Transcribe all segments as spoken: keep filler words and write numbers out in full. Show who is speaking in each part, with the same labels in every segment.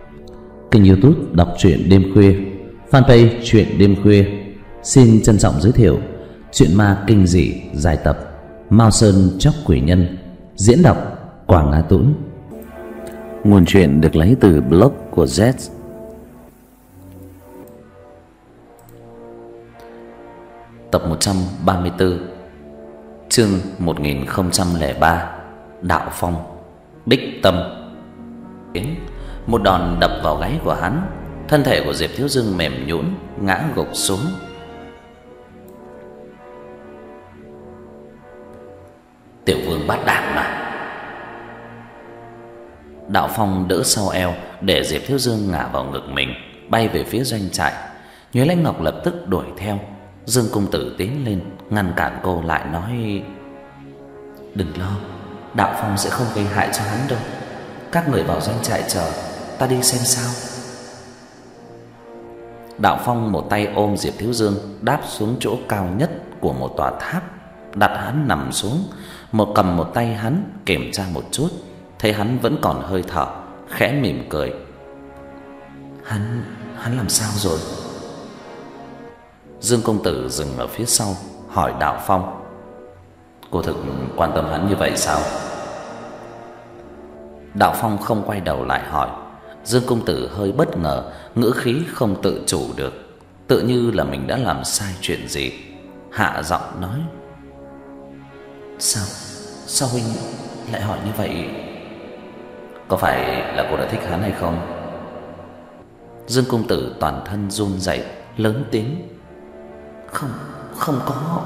Speaker 1: Kênh YouTube đọc truyện đêm khuya, fanpage truyện đêm khuya xin trân trọng giới thiệu truyện ma kinh dị dài tập Mao Sơn Chóc Quỷ Nhân, diễn đọc Quảng Á Tũng. Nguồn truyện được lấy từ blog của Z. Tập một trăm ba mươi tư, chương một nghìn không trăm lẻ ba, Đạo Phong. Bích Tâm. Một đòn đập vào gáy của hắn, thân thể của Diệp Thiếu Dương mềm nhũn ngã gục xuống. Tiểu vương bát đản mà. Đạo Phong đỡ sau eo để Diệp Thiếu Dương ngã vào ngực mình, bay về phía doanh trại. Nhuế Lãnh Ngọc lập tức đuổi theo. Dương công tử tiến lên ngăn cản cô lại, nói: "Đừng lo, Đạo Phong sẽ không gây hại cho hắn đâu. Các người vào doanh trại chờ, ta đi xem sao." Đạo Phong một tay ôm Diệp Thiếu Dương đáp xuống chỗ cao nhất của một tòa tháp, đặt hắn nằm xuống, một cầm một tay hắn kiểm tra một chút, thấy hắn vẫn còn hơi thở, khẽ mỉm cười. Hắn hắn làm sao rồi?" Dương công tử dừng ở phía sau, hỏi Đạo Phong: "Cô thực quan tâm hắn như vậy sao?" Đạo Phong không quay đầu lại hỏi. Dương công tử hơi bất ngờ, ngữ khí không tự chủ được, tự như là mình đã làm sai chuyện gì, hạ giọng nói: Sao, sao huynh lại hỏi như vậy? Có phải là cô đã thích hắn hay không?" Dương công tử toàn thân run rẩy, lớn tiếng: Không, không có."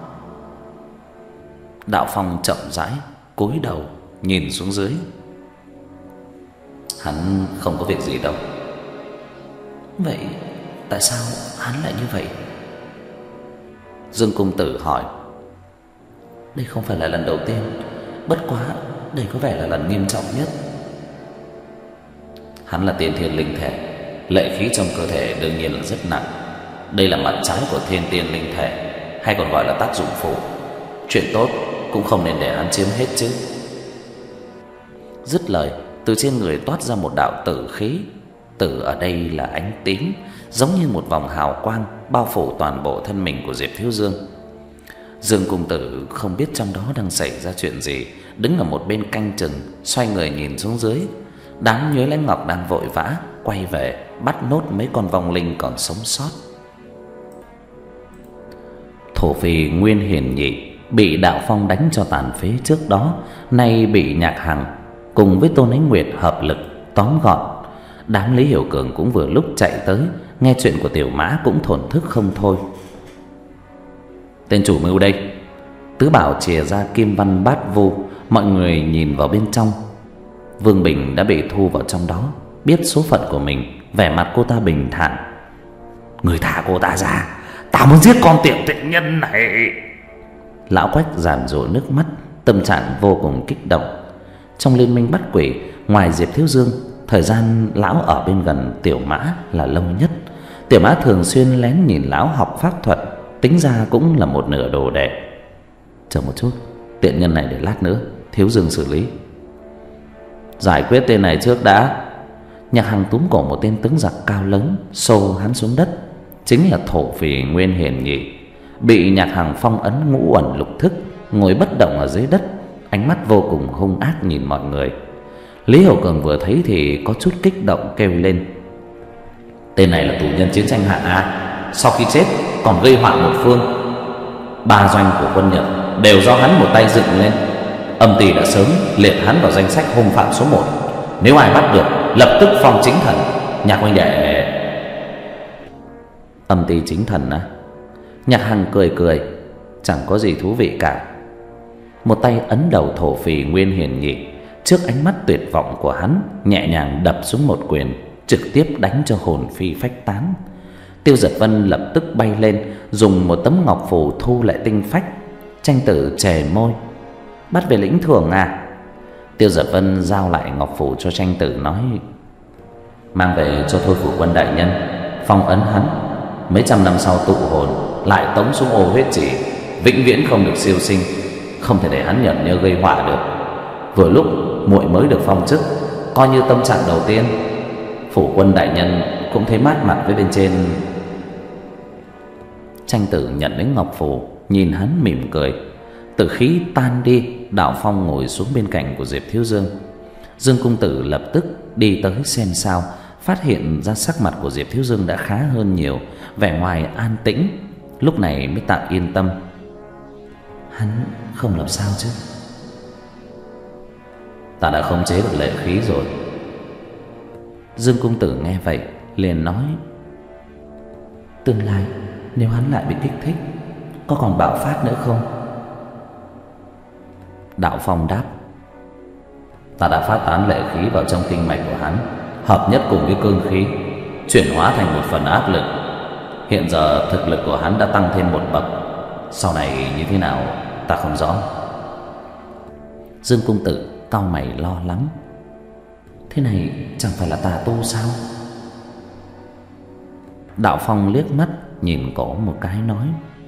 Speaker 1: Đạo Phong chậm rãi cúi đầu nhìn xuống dưới. "Hắn không có việc gì đâu." "Vậy tại sao hắn lại như vậy?" Dương công tử hỏi. "Đây không phải là lần đầu tiên, bất quá đây có vẻ là lần nghiêm trọng nhất." "Hắn là tiên thiên linh thể, lệ khí trong cơ thể đương nhiên là rất nặng. Đây là mặt trái của thiên tiên linh thể, hay còn gọi là tác dụng phụ. Chuyện tốt cũng không nên để hắn chiếm hết chứ." Dứt lời, từ trên người toát ra một đạo tử khí. Tử ở đây là ánh tím, giống như một vòng hào quang bao phủ toàn bộ thân mình của Diệp Thiếu Dương. Dương công tử không biết trong đó đang xảy ra chuyện gì, đứng ở một bên canh chừng, xoay người nhìn xuống dưới. Đám Nhuế Lãnh Ngọc đang vội vã quay về bắt nốt mấy con vong linh còn sống sót. Thổ phỉ Nguyên Hiển Nhị bị Đạo Phong đánh cho tàn phế trước đó, nay bị Nhạc Hằng cùng với Tôn Ánh Nguyệt hợp lực tóm gọn. Đám Lý Hiểu Cường cũng vừa lúc chạy tới, nghe chuyện của Tiểu Mã cũng thổn thức không thôi. "Tên chủ mưu đây." Tứ Bảo chìa ra kim văn bát vu, mọi người nhìn vào bên trong. Vương Bình đã bị thu vào trong đó, biết số phận của mình, vẻ mặt cô ta bình thản. "Người thả cô ta ra, ta muốn giết con tiểu tiện nhân này." Lão Quách giàn giụa nước mắt, tâm trạng vô cùng kích động. Trong liên minh bắt quỷ, ngoài Diệp Thiếu Dương, thời gian lão ở bên gần Tiểu Mã là lâu nhất. Tiểu Mã thường xuyên lén nhìn lão học pháp thuật, tính ra cũng là một nửa đồ đệ. "Chờ một chút, tiện nhân này để lát nữa Thiếu Dương xử lý." "Giải quyết tên này trước đã." Nhạc Hằng túm cổ một tên tướng giặc cao lớn, xô hắn xuống đất. Chính là thổ phỉ Nguyên Hiển Nhị, bị Nhạc Hằng phong ấn ngũ uẩn lục thức, ngồi bất động ở dưới đất, ánh mắt vô cùng hung ác nhìn mọi người. Lý Hiểu Cường vừa thấy thì có chút kích động kêu lên: "Tên này là tù nhân chiến tranh hạng A, sau khi chết còn gây họa một phương. Ba doanh của quân Nhật đều do hắn một tay dựng lên. Âm ty đã sớm liệt hắn vào danh sách hung phạm số một. Nếu ai bắt được, lập tức phong chính thần. Nhạc huynh đệ." "Âm ty chính thần á?" Nhạc Hằng cười cười, chẳng có gì thú vị cả. Một tay ấn đầu thổ phỉ Nguyên Hiển Nhị, trước ánh mắt tuyệt vọng của hắn, nhẹ nhàng đập xuống một quyền, trực tiếp đánh cho hồn phi phách tán. Tiêu Giật Vân lập tức bay lên, dùng một tấm ngọc phù thu lại tinh phách. Tranh tử chề môi: "Bắt về lĩnh thưởng à?" Tiêu Giật Vân giao lại ngọc phù cho tranh tử, nói: "Mang về cho Thôi Phủ Quân đại nhân, phong ấn hắn, mấy trăm năm sau tụ hồn lại tống xuống ô huyết chỉ, vĩnh viễn không được siêu sinh, không thể để hắn nhởn nhơ gây họa được. Vừa lúc muội mới được phong chức, coi như tâm trạng đầu tiên, Phủ quân đại nhân cũng thấy mát mặt với bên trên. Tranh tử nhận lấy ngọc phù, nhìn hắn mỉm cười. Tử khí tan đi, Đạo Phong ngồi xuống bên cạnh của Diệp Thiếu Dương. Dương cung tử lập tức đi tới xem sao, phát hiện ra sắc mặt của Diệp Thiếu Dương đã khá hơn nhiều, vẻ ngoài an tĩnh, lúc này mới tạm yên tâm. Hắn không làm sao chứ? Ta đã khống chế được lệ khí rồi. Dương cung tử nghe vậy liền nói: tương lai nếu hắn lại bị kích thích, có còn bạo phát nữa không? Đạo Phong đáp: ta đã phát tán lệ khí vào trong kinh mạch của hắn, hợp nhất cùng với cương khí, chuyển hóa thành một phần áp lực. Hiện giờ thực lực của hắn đã tăng thêm một bậc, sau này như thế nào ta không rõ. Dương cung tử cau mày lo lắng: thế này chẳng phải là tà tu sao? Đạo Phong liếc mắt nhìn cổ một cái nói: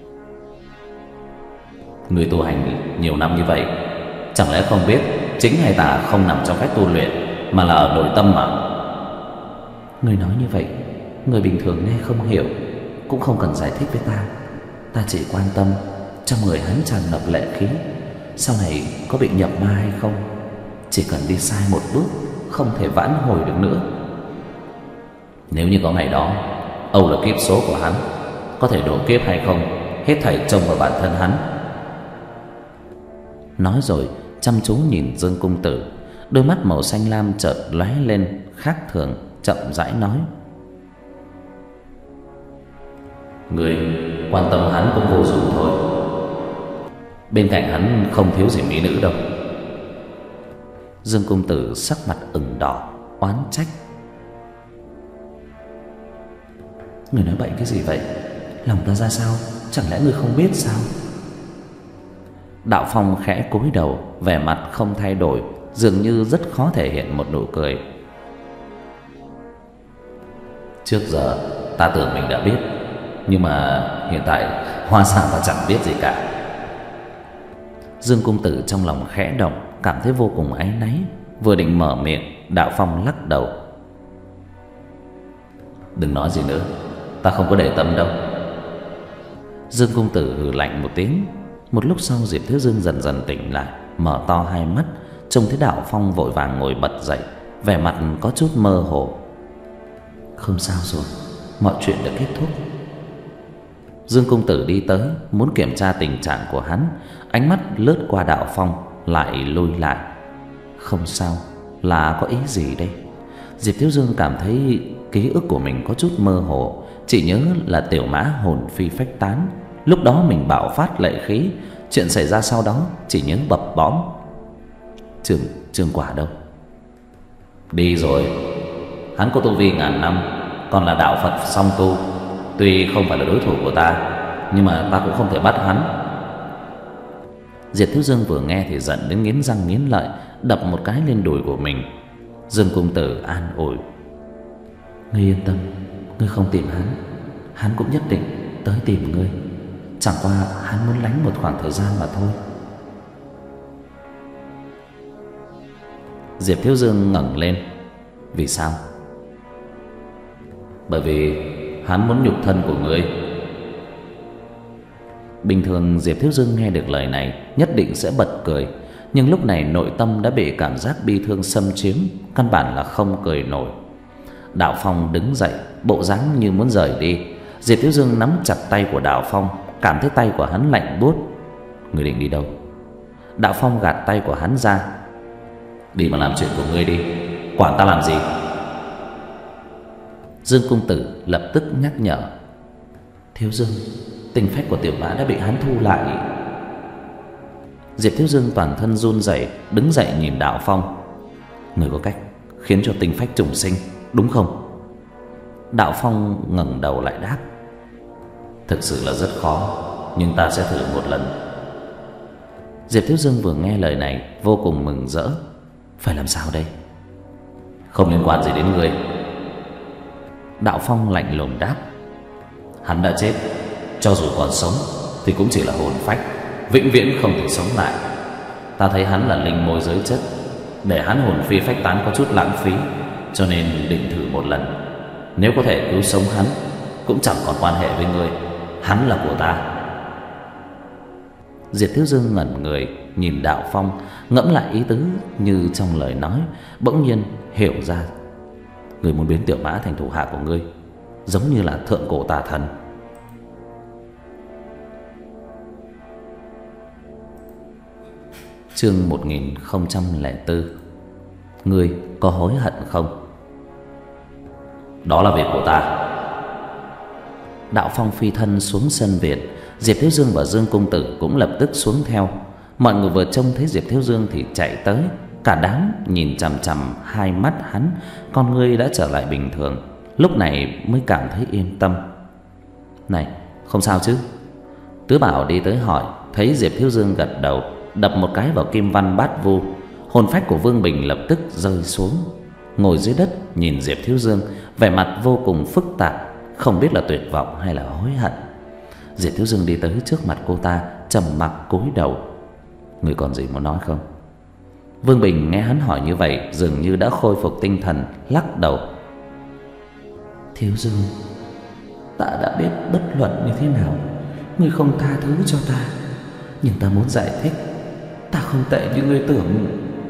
Speaker 1: người tu hành nhiều năm như vậy, chẳng lẽ không biết chính hay tà không nằm trong cách tu luyện, mà là ở nội tâm mà? Người nói như vậy, người bình thường nghe không hiểu, cũng không cần giải thích với ta. Ta chỉ quan tâm trong người hắn tràn ngập lệ khí, sau này có bị nhập ma hay không. Chỉ cần đi sai một bước, không thể vãn hồi được nữa. Nếu như có ngày đó, âu là kiếp số của hắn, có thể độ kiếp hay không, hết thảy trông vào bản thân hắn. Nói rồi chăm chú nhìn Dương cung tử, đôi mắt màu xanh lam chợt lóe lên khác thường, chậm rãi nói: người quan tâm hắn cũng vô dụng thôi. Bên cạnh hắn không thiếu gì mỹ nữ đâu. Dương cung tử sắc mặt ửng đỏ, oán trách: người nói bậy cái gì vậy? Lòng ta ra sao, chẳng lẽ người không biết sao? Đạo Phong khẽ cúi đầu, vẻ mặt không thay đổi, dường như rất khó thể hiện một nụ cười. Trước giờ ta tưởng mình đã biết, nhưng mà hiện tại hóa ra ta chẳng biết gì cả. Dương cung tử trong lòng khẽ động, cảm thấy vô cùng áy náy. Vừa định mở miệng, Đạo Phong lắc đầu: đừng nói gì nữa, ta không có để tâm đâu. Dương cung tử hừ lạnh một tiếng. Một lúc sau, Diệp Thiếu Dương dần dần tỉnh lại, mở to hai mắt, trông thấy Đạo Phong vội vàng ngồi bật dậy, vẻ mặt có chút mơ hồ. Không sao rồi, mọi chuyện đã kết thúc. Dương cung tử đi tới, muốn kiểm tra tình trạng của hắn, ánh mắt lướt qua Đạo Phong, lại lùi lại. Không sao, là có ý gì đây? Diệp Thiếu Dương cảm thấy ký ức của mình có chút mơ hồ, chỉ nhớ là tiểu mã hồn phi phách tán, lúc đó mình bạo phát lệ khí, chuyện xảy ra sau đó chỉ nhớ bập bõm. Trường Trường Quả đâu? Đi rồi. Hắn có tu vi ngàn năm, còn là đạo Phật song tu, tuy không phải là đối thủ của ta, nhưng mà ta cũng không thể bắt hắn. Diệp Thiếu Dương vừa nghe thì giận đến nghiến răng nghiến lợi, đập một cái lên đùi của mình. Dương cung tử an ủi: ngươi yên tâm, ngươi không tìm hắn, hắn cũng nhất định tới tìm ngươi. Chẳng qua hắn muốn lánh một khoảng thời gian mà thôi. Diệp Thiếu Dương ngẩng lên: vì sao? Bởi vì hắn muốn nhục thân của ngươi. Bình thường Diệp Thiếu Dương nghe được lời này nhất định sẽ bật cười, nhưng lúc này nội tâm đã bị cảm giác bi thương xâm chiếm, căn bản là không cười nổi. Đạo Phong đứng dậy, bộ dáng như muốn rời đi. Diệp Thiếu Dương nắm chặt tay của Đạo Phong, cảm thấy tay của hắn lạnh buốt. Ngươi định đi đâu? Đạo Phong gạt tay của hắn ra: đi mà làm chuyện của ngươi đi, quản ta làm gì? Dương cung tử lập tức nhắc nhở: Thiếu Dương, tinh phách của tiểu mã đã bị hắn thu lại. Diệp Thiếu Dương toàn thân run rẩy, đứng dậy nhìn Đạo Phong: người có cách khiến cho tinh phách trùng sinh, đúng không? Đạo Phong ngẩng đầu lại đáp: thực sự là rất khó, nhưng ta sẽ thử một lần. Diệp Thiếu Dương vừa nghe lời này vô cùng mừng rỡ: phải làm sao đây? Không liên quan gì đến ngươi. Đạo Phong lạnh lùng đáp: hắn đã chết, cho dù còn sống thì cũng chỉ là hồn phách, vĩnh viễn không thể sống lại. Ta thấy hắn là linh môi giới chất, để hắn hồn phi phách tán có chút lãng phí, cho nên định thử một lần. Nếu có thể cứu sống hắn, cũng chẳng còn quan hệ với ngươi. Hắn là của ta. Diệp Thiếu Dương ngẩn người nhìn Đạo Phong, ngẫm lại ý tứ như trong lời nói, bỗng nhiên hiểu ra. Ngươi muốn biến Tiểu Mã thành thủ hạ của ngươi, giống như là thượng cổ tà thần. Chương một nghìn không trăm lẻ bốn. Ngươi có hối hận không? Đó là việc của ta. Đạo Phong phi thân xuống sân viện. Diệp Thiếu Dương và Dương Công Tử cũng lập tức xuống theo. Mọi người vừa trông thấy Diệp Thiếu Dương thì chạy tới. Cả đám nhìn chằm chằm hai mắt hắn, con ngươi đã trở lại bình thường. Lúc này mới cảm thấy yên tâm. Này, không sao chứ? Tứ Bảo đi tới hỏi, thấy Diệp Thiếu Dương gật đầu, đập một cái vào kim văn bát vu. Hồn phách của Vương Bình lập tức rơi xuống, ngồi dưới đất nhìn Diệp Thiếu Dương, vẻ mặt vô cùng phức tạp, không biết là tuyệt vọng hay là hối hận. Diệp Thiếu Dương đi tới trước mặt cô ta, trầm mặc cúi đầu. Người còn gì muốn nói không? Vương Bình nghe hắn hỏi như vậy, dường như đã khôi phục tinh thần, lắc đầu. Thiếu Dương, ta đã biết bất luận như thế nào, ngươi không tha thứ cho ta, nhưng ta muốn giải thích, ta không tệ như ngươi tưởng.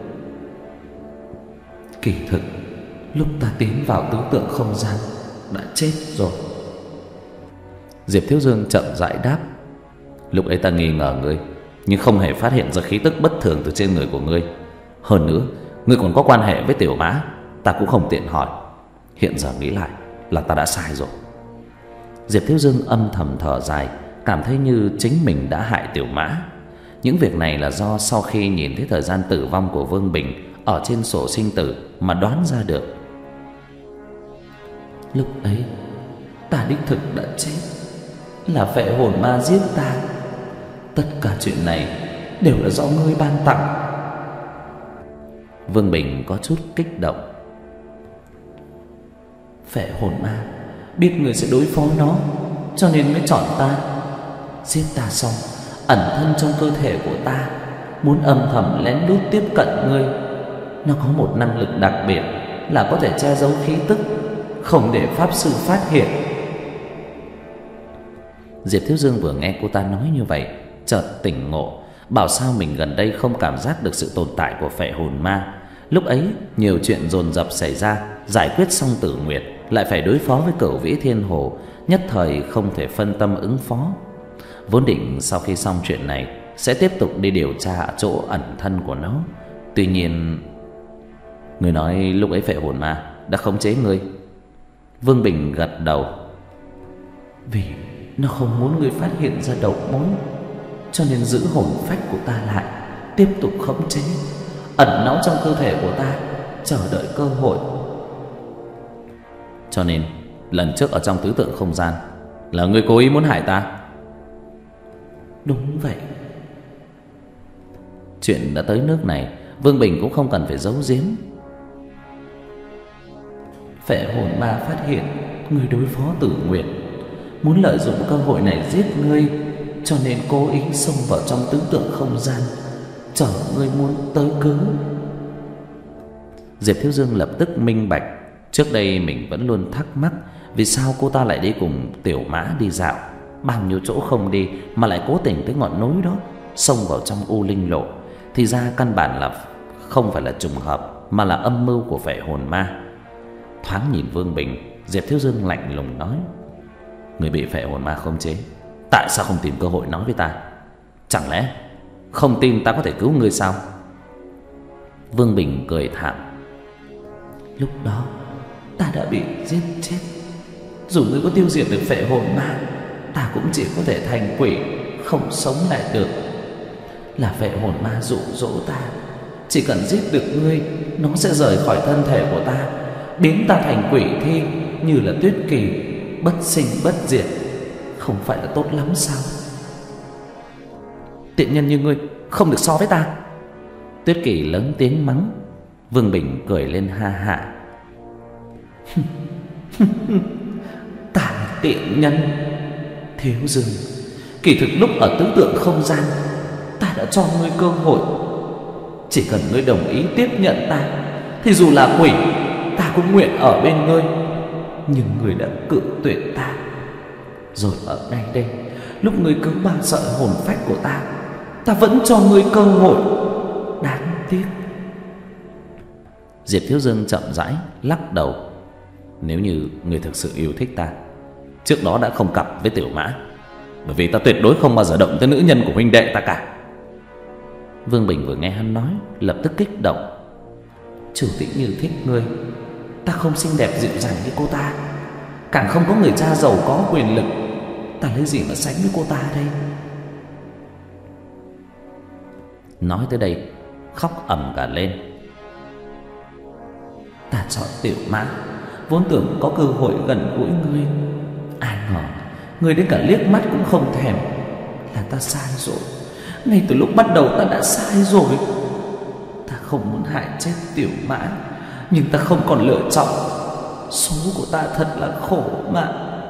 Speaker 1: Kỳ thực, lúc ta tiến vào tứ tượng không gian đã chết rồi. Diệp Thiếu Dương chậm rãi đáp. Lúc ấy ta nghi ngờ ngươi, nhưng không hề phát hiện ra khí tức bất thường từ trên người của ngươi. Hơn nữa, ngươi còn có quan hệ với Tiểu Mã, ta cũng không tiện hỏi. Hiện giờ nghĩ lại là ta đã sai rồi. Diệp Thiếu Dương âm thầm thở dài, cảm thấy như chính mình đã hại Tiểu Mã. Những việc này là do sau khi nhìn thấy thời gian tử vong của Vương Bình ở trên sổ sinh tử mà đoán ra được. Lúc ấy ta đích thực đã chết, là phệ hồn ma giết ta. Tất cả chuyện này đều là do ngươi ban tặng. Vương Bình có chút kích động. Phệ hồn ma biết ngươi sẽ đối phó nó, cho nên mới chọn ta. Giết ta xong, ẩn thân trong cơ thể của ta, muốn âm thầm lén lút tiếp cận ngươi. Nó có một năng lực đặc biệt là có thể che giấu khí tức, không để pháp sư phát hiện. Diệp Thiếu Dương vừa nghe cô ta nói như vậy, chợt tỉnh ngộ, bảo sao mình gần đây không cảm giác được sự tồn tại của phệ hồn ma. Lúc ấy nhiều chuyện dồn dập xảy ra, giải quyết xong Tử Nguyệt, lại phải đối phó với Cửu Vĩ Thiên Hồ, nhất thời không thể phân tâm ứng phó. Vốn định sau khi xong chuyện này sẽ tiếp tục đi điều tra chỗ ẩn thân của nó. Tuy nhiên, người nói lúc ấy phệ hồn ma đã khống chế ngươi. Vương Bình gật đầu. Vì nó không muốn ngươi phát hiện ra đầu mối, cho nên giữ hồn phách của ta lại, tiếp tục khống chế, ẩn náu trong cơ thể của ta, chờ đợi cơ hội. Cho nên lần trước ở trong tứ tượng không gian là ngươi cố ý muốn hại ta? Đúng vậy. Chuyện đã tới nước này, Vương Bình cũng không cần phải giấu giếm. Phệ hồn ma phát hiện ngươi đối phó Tử Nguyệt, muốn lợi dụng cơ hội này giết ngươi, cho nên cố ý xông vào trong tứ tượng không gian, chờ ngươi muốn tới cứu. Diệp Thiếu Dương lập tức minh bạch. Trước đây mình vẫn luôn thắc mắc vì sao cô ta lại đi cùng Tiểu Mã đi dạo, bao nhiêu chỗ không đi mà lại cố tình tới ngọn núi đó, xông vào trong U Linh Lộ. Thì ra căn bản là không phải là trùng hợp, mà là âm mưu của phệ hồn ma. Thoáng nhìn Vương Bình, Diệp Thiếu Dương lạnh lùng nói: người bị phệ hồn ma khống chế, tại sao không tìm cơ hội nói với ta? Chẳng lẽ không tin ta có thể cứu ngươi sao? Vương Bình cười thảm. Lúc đó ta đã bị giết chết. Dù ngươi có tiêu diệt được phệ hồn ma, ta cũng chỉ có thể thành quỷ, không sống lại được. Là phệ hồn ma dụ dỗ ta, chỉ cần giết được ngươi, nó sẽ rời khỏi thân thể của ta, biến ta thành quỷ thi, như là Tuyết Kỳ, bất sinh bất diệt. Không phải là tốt lắm sao? Tiện nhân như ngươi không được so với ta. Tuyết Kỳ lớn tiếng mắng. Vương Bình cười lên ha hả. Ta là tiện nhân. Thiếu Dương, kỳ thực lúc ở tứ tượng không gian, ta đã cho ngươi cơ hội. Chỉ cần ngươi đồng ý tiếp nhận ta, thì dù là quỷ ta cũng nguyện ở bên ngươi, nhưng ngươi đã cự tuyệt ta. Rồi ở đây đây, lúc ngươi cứ mang sợi hồn phách của ta, ta vẫn cho ngươi cơ hội. Đáng tiếc. Diệp Thiếu Dương chậm rãi lắc đầu. Nếu như ngươi thực sự yêu thích ta, trước đó đã không cặp với Tiểu Mã, bởi vì ta tuyệt đối không bao giờ động tới nữ nhân của huynh đệ ta cả. Vương Bình vừa nghe hắn nói, lập tức kích động. Chủ Tĩnh Như thích ngươi, ta không xinh đẹp dịu dàng như cô ta, càng không có người cha giàu có quyền lực, ta lấy gì mà sánh với cô ta đây? Nói tới đây, khóc ầm cả lên. Ta chọn Tiểu Mã, vốn tưởng có cơ hội gần gũi ngươi, ai ngờ ngươi đến cả liếc mắt cũng không thèm. Là ta sai rồi, ngay từ lúc bắt đầu ta đã sai rồi. Ta không muốn hại chết Tiểu Mã, nhưng ta không còn lựa chọn. Số của ta thật là khổ mà.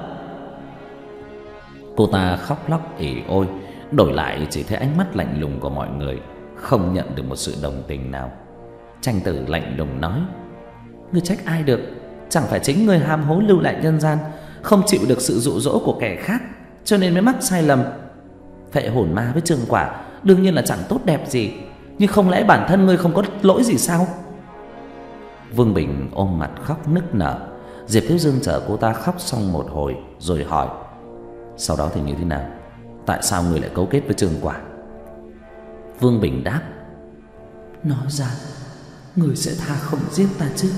Speaker 1: Cô ta khóc lóc ỉ ôi, đổi lại chỉ thấy ánh mắt lạnh lùng của mọi người, không nhận được một sự đồng tình nào. Tranh Tử lạnh lùng nói: ngươi trách ai được, chẳng phải chính ngươi ham hố lưu lại nhân gian, không chịu được sự dụ dỗ của kẻ khác, cho nên mới mắc sai lầm. Phệ hồn ma với Trương Quả đương nhiên là chẳng tốt đẹp gì, nhưng không lẽ bản thân ngươi không có lỗi gì sao? Vương Bình ôm mặt khóc nức nở. Diệp Thiếu Dương chờ cô ta khóc xong một hồi rồi hỏi: sau đó thì như thế nào? Tại sao ngươi lại cấu kết với Trương Quả? Vương Bình đáp: nói ra ngươi sẽ tha không giết ta chứ?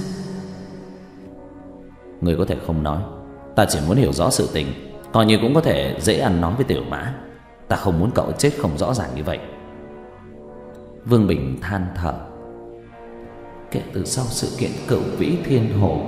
Speaker 1: Ngươi có thể không nói, ta chỉ muốn hiểu rõ sự tình, coi như cũng có thể dễ ăn nói với Tiểu Mã. Ta không muốn cậu chết không rõ ràng như vậy. Vương Bình than thở: kể từ sau sự kiện Cửu Vĩ Thiên Hồ,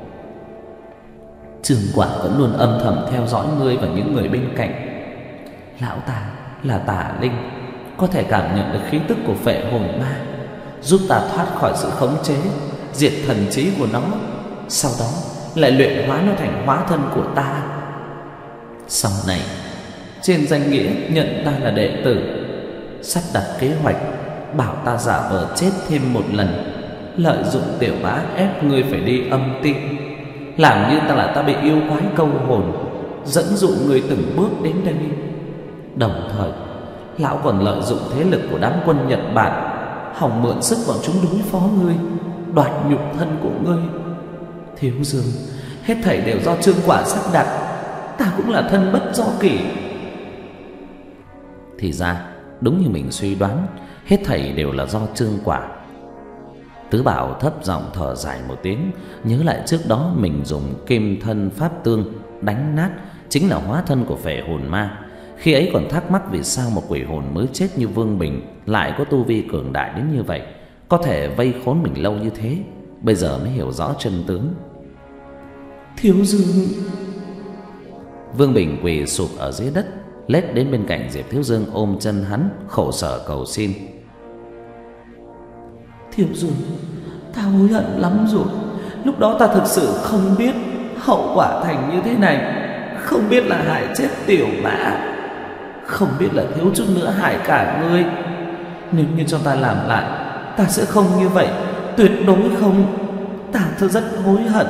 Speaker 1: Trương Quả vẫn luôn âm thầm theo dõi ngươi và những người bên cạnh. Lão ta là tà linh, có thể cảm nhận được khí tức của phệ hồn ma, giúp ta thoát khỏi sự khống chế, diệt thần trí của nó, sau đó lại luyện hóa nó thành hóa thân của ta. Sau này, trên danh nghĩa nhận ta là đệ tử, sắp đặt kế hoạch bảo ta giả vờ chết thêm một lần, lợi dụng Tiểu Mã ép ngươi phải đi âm ti, làm như ta là ta bị yêu quái câu hồn, dẫn dụ ngươi từng bước đến đây. Đồng thời, lão còn lợi dụng thế lực của đám quân Nhật Bản, hòng mượn sức bọn chúng đối phó ngươi, đoạt nhục thân của ngươi. Thiếu Dương, hết thảy đều do Trương Quả sắp đặt, ta cũng là thân bất do kỷ. Thì ra đúng như mình suy đoán, hết thảy đều là do Trương Quả. Tứ Bảo thấp giọng thở dài một tiếng, nhớ lại trước đó mình dùng kim thân pháp tương đánh nát chính là hóa thân của phệ hồn ma. Khi ấy còn thắc mắc vì sao một quỷ hồn mới chết như Vương Bình lại có tu vi cường đại đến như vậy, có thể vây khốn mình lâu như thế. Bây giờ mới hiểu rõ chân tướng. Thiếu Dương. Vương Bình quỳ sụp ở dưới đất, lết đến bên cạnh Diệp Thiếu Dương, ôm chân hắn, khổ sở cầu xin: Thiếu Dương, ta hối hận lắm rồi. Lúc đó ta thực sự không biết hậu quả thành như thế này, không biết là hại chết Tiểu Mã, không biết là thiếu chút nữa hại cả ngươi. Nếu như cho ta làm lại, ta sẽ không như vậy, tuyệt đối không. Ta thật rất hối hận.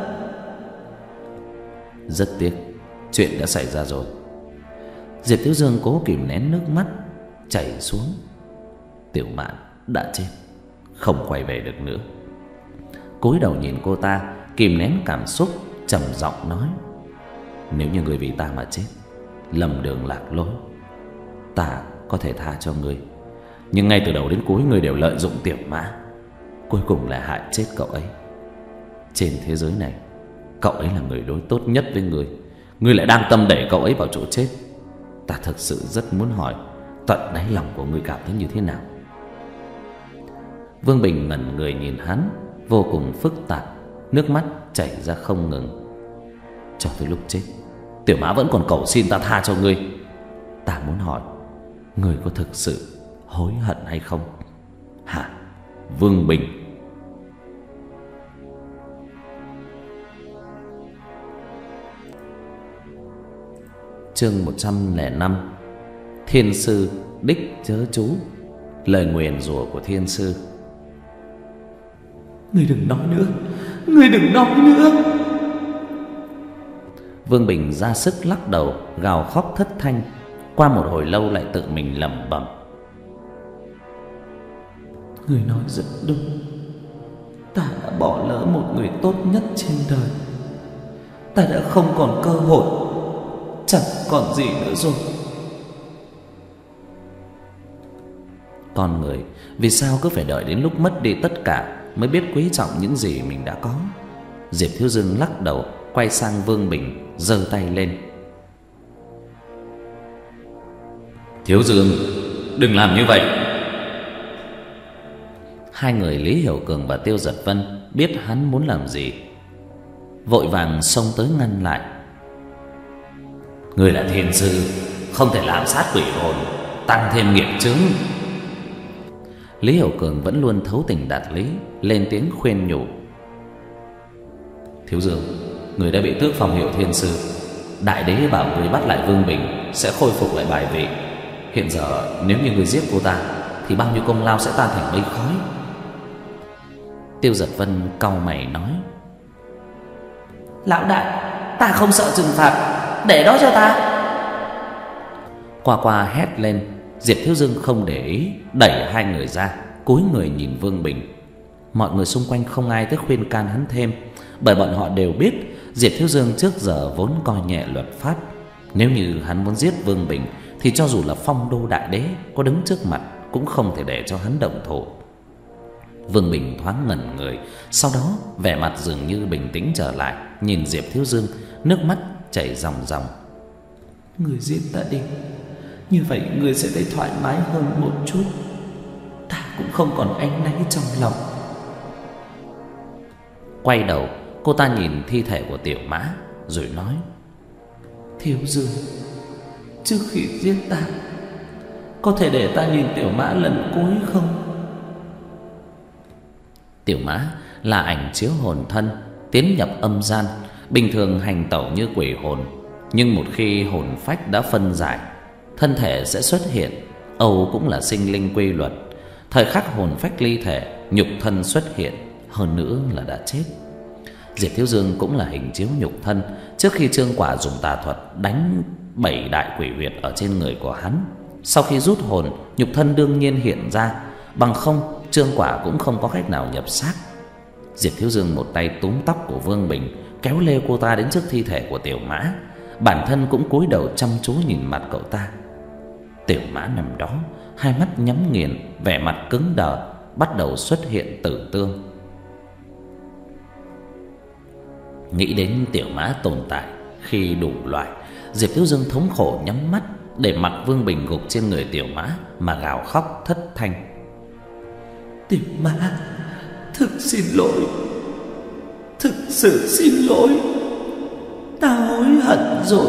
Speaker 1: Rất tiếc, chuyện đã xảy ra rồi. Diệp Thiếu Dương cố kìm nén nước mắt chảy xuống. Tiểu Mạn đã chết, không quay về được nữa. Cúi đầu nhìn cô ta, kìm nén cảm xúc, trầm giọng nói: nếu như người vì ta mà chết, lầm đường lạc lối, ta có thể tha cho ngươi, nhưng ngay từ đầu đến cuối ngươi đều lợi dụng Tiểu Mã, cuối cùng là hại chết cậu ấy. Trên thế giới này, cậu ấy là người đối tốt nhất với ngươi, ngươi lại đang tâm đẩy cậu ấy vào chỗ chết. Ta thật sự rất muốn hỏi tận đáy lòng của ngươi cảm thấy như thế nào. Vương Bình ngẩn người nhìn hắn, vô cùng phức tạp, nước mắt chảy ra không ngừng. Cho tới lúc chết, Tiểu Mã vẫn còn cầu xin ta tha cho ngươi. Ta muốn hỏi, ngươi có thực sự hối hận hay không? Hả, Vương Bình? Chương một trăm lẻ năm. Thiên sư đích chớ chú. Lời nguyền rủa của thiên sư. Ngươi đừng nói nữa,
Speaker 2: Ngươi đừng nói nữa.
Speaker 1: Vương Bình ra sức lắc đầu, gào khóc thất thanh. Qua một hồi lâu lại tự mình lẩm bẩm:
Speaker 2: Ngươi nói rất đúng. Ta đã bỏ lỡ một người tốt nhất trên đời. Ta đã không còn cơ hội, chẳng còn gì nữa rồi.
Speaker 1: Con người vì sao cứ phải đợi đến lúc mất đi tất cả mới biết quý trọng những gì mình đã có? Diệp Thiếu Dương lắc đầu, quay sang Vương Bình, giơ tay lên:
Speaker 3: Thiếu Dương, đừng làm như vậy.
Speaker 1: Hai người Lý Hiểu Cường và Tiêu Giật Vân biết hắn muốn làm gì, vội vàng xông tới ngăn lại.
Speaker 3: Người là thiên sư, không thể làm sát quỷ hồn, tăng thêm nghiệp chướng.
Speaker 1: Lý Hiểu Cường vẫn luôn thấu tình đạt lý, lên tiếng khuyên nhủ:
Speaker 3: Thiếu Dương, người đã bị tước phong hiệu thiên sư. Đại đế bảo người bắt lại Vương Bình sẽ khôi phục lại bài vị. Hiện giờ nếu như người giết cô ta thì bao nhiêu công lao sẽ tan thành mây khói.
Speaker 1: Tiêu Giật Vân cau mày nói:
Speaker 2: Lão đại, ta không sợ trừng phạt, để đó cho ta.
Speaker 1: Qua Qua hét lên. Diệp Thiếu Dương không để ý, đẩy hai người ra, cúi người nhìn Vương Bình. Mọi người xung quanh không ai tới khuyên can hắn thêm, bởi bọn họ đều biết Diệp Thiếu Dương trước giờ vốn coi nhẹ luật pháp. Nếu như hắn muốn giết Vương Bình thì cho dù là Phong Đô Đại Đế có đứng trước mặt cũng không thể để cho hắn động thủ. Vương Bình thoáng ngẩn người, sau đó vẻ mặt dường như bình tĩnh trở lại, nhìn Diệp Thiếu Dương, nước mắt chảy ròng ròng.
Speaker 2: Người giết ta đi, như vậy người sẽ thấy thoải mái hơn một chút. Ta cũng không còn áy náy trong lòng.
Speaker 1: Quay đầu, cô ta nhìn thi thể của Tiểu Mã rồi nói:
Speaker 2: Thiếu Dương, trước khi giết ta, có thể để ta nhìn Tiểu Mã lần cuối không?
Speaker 1: Tiểu Mã là ảnh chiếu hồn thân, tiến nhập âm gian, bình thường hành tẩu như quỷ hồn, nhưng một khi hồn phách đã phân giải, thân thể sẽ xuất hiện. Âu cũng là sinh linh quy luật, thời khắc hồn phách ly thể, nhục thân xuất hiện, hơn nữa là đã chết. Diệp Thiếu Dương cũng là hình chiếu nhục thân. Trước khi Trương Quả dùng tà thuật đánh bảy đại quỷ huyệt ở trên người của hắn, sau khi rút hồn, nhục thân đương nhiên hiện ra, bằng không Trương Quả cũng không có cách nào nhập xác. Diệp Thiếu Dương một tay túm tóc của Vương Bình, kéo lê cô ta đến trước thi thể của Tiểu Mã, bản thân cũng cúi đầu chăm chú nhìn mặt cậu ta. Tiểu Mã nằm đó, hai mắt nhắm nghiền, vẻ mặt cứng đờ, bắt đầu xuất hiện tử tương. Nghĩ đến Tiểu Mã tồn tại khi đủ loại, Diệp Thiếu Dương thống khổ nhắm mắt, để mặc Vương Bình gục trên người Tiểu Mã mà gào khóc thất thanh:
Speaker 2: Tiểu Mã, thực xin lỗi, thực sự xin lỗi, ta hối hận rồi.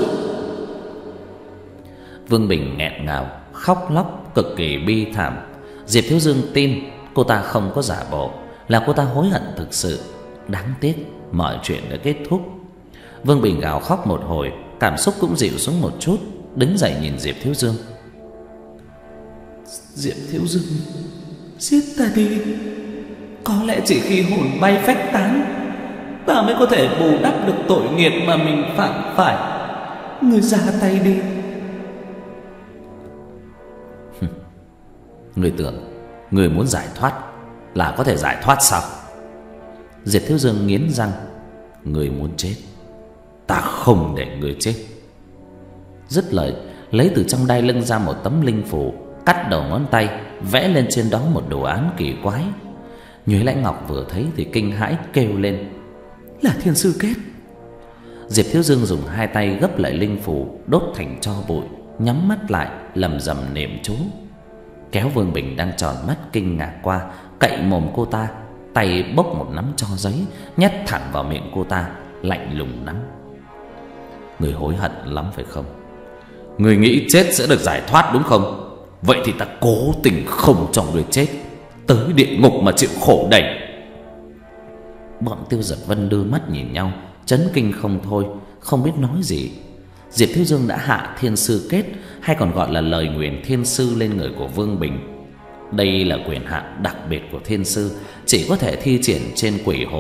Speaker 1: Vương Bình nghẹn ngào, khóc lóc cực kỳ bi thảm. Diệp Thiếu Dương tin cô ta không có giả bộ, là cô ta hối hận thực sự. Đáng tiếc mọi chuyện đã kết thúc. Vương Bình gào khóc một hồi, cảm xúc cũng dịu xuống một chút, đứng dậy nhìn Diệp Thiếu Dương:
Speaker 2: Diệp Thiếu Dương, giết ta đi. Có lẽ chỉ khi hồn bay phách tán, ta mới có thể bù đắp được tội nghiệp mà mình phạm phải. Ngươi ra tay đi.
Speaker 1: Ngươi tưởng ngươi muốn giải thoát là có thể giải thoát sao? Diệp Thiếu Dương nghiến răng: Ngươi muốn chết, ta không để ngươi chết. Dứt lời, lấy từ trong đai lưng ra một tấm linh phù, cắt đầu ngón tay, vẽ lên trên đó một đồ án kỳ quái. Nhuế Lãnh Ngọc vừa thấy thì kinh hãi kêu lên:
Speaker 2: Là thiên sư kết.
Speaker 1: Diệp Thiếu Dương dùng hai tay gấp lại linh phù, đốt thành tro bụi, nhắm mắt lại lẩm rẩm niệm chú. Kéo Vương Bình đang tròn mắt kinh ngạc qua, cậy mồm cô ta, tay bốc một nắm tro giấy nhét thẳng vào miệng cô ta, lạnh lùng nắm: Người hối hận lắm phải không? Người nghĩ chết sẽ được giải thoát đúng không? Vậy thì ta cố tình không cho người chết, tới địa ngục mà chịu khổ đẩy. Bọn Tiêu Giật Vân đưa mắt nhìn nhau, chấn kinh không thôi, không biết nói gì. Diệp Thiếu Dương đã hạ thiên sư kết, hay còn gọi là lời nguyền thiên sư, lên người của Vương Bình. Đây là quyền hạn đặc biệt của thiên sư, chỉ có thể thi triển trên quỷ hồn,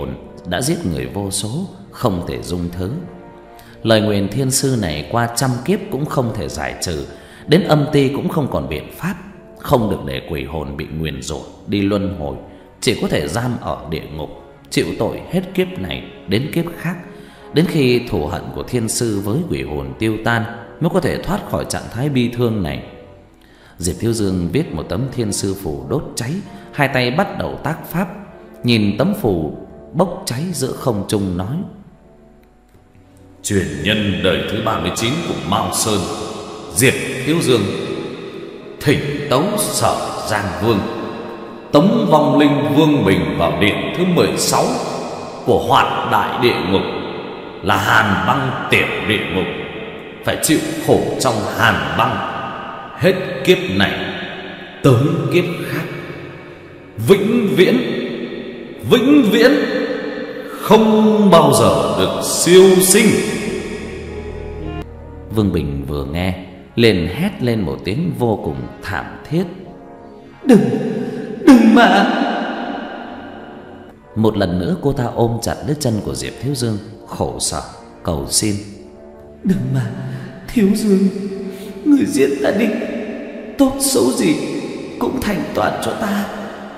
Speaker 1: đã giết người vô số, không thể dung thứ. Lời nguyền thiên sư này qua trăm kiếp cũng không thể giải trừ, đến âm ti cũng không còn biện pháp, không được để quỷ hồn bị nguyền rủa đi luân hồi, chỉ có thể giam ở địa ngục, chịu tội hết kiếp này đến kiếp khác, đến khi thù hận của thiên sư với quỷ hồn tiêu tan mới có thể thoát khỏi trạng thái bi thương này. Diệp Thiếu Dương viết một tấm thiên sư phù đốt cháy, hai tay bắt đầu tác pháp, nhìn tấm phù bốc cháy giữa không trung nói:
Speaker 3: truyền nhân đời thứ ba mươi chín của Mao Sơn, Diệp Thiếu Dương, thỉnh tấu Sở Giang Vương, tống vong linh Vương Bình vào điện thứ mười sáu của Hoạt Đại Địa Ngục, là hàn băng tiểu địa ngục, phải chịu khổ trong hàn băng hết kiếp này tới kiếp khác, vĩnh viễn vĩnh viễn không bao giờ được siêu sinh.
Speaker 1: Vương Bình vừa nghe liền hét lên một tiếng vô cùng thảm thiết:
Speaker 2: Đừng, đừng mà!
Speaker 1: Một lần nữa cô ta ôm chặt đứt chân của Diệp Thiếu Dương, khổ sở cầu xin:
Speaker 2: Đừng mà, Thiếu Dương, người giết ta đi, tốt xấu gì cũng thành toàn cho ta.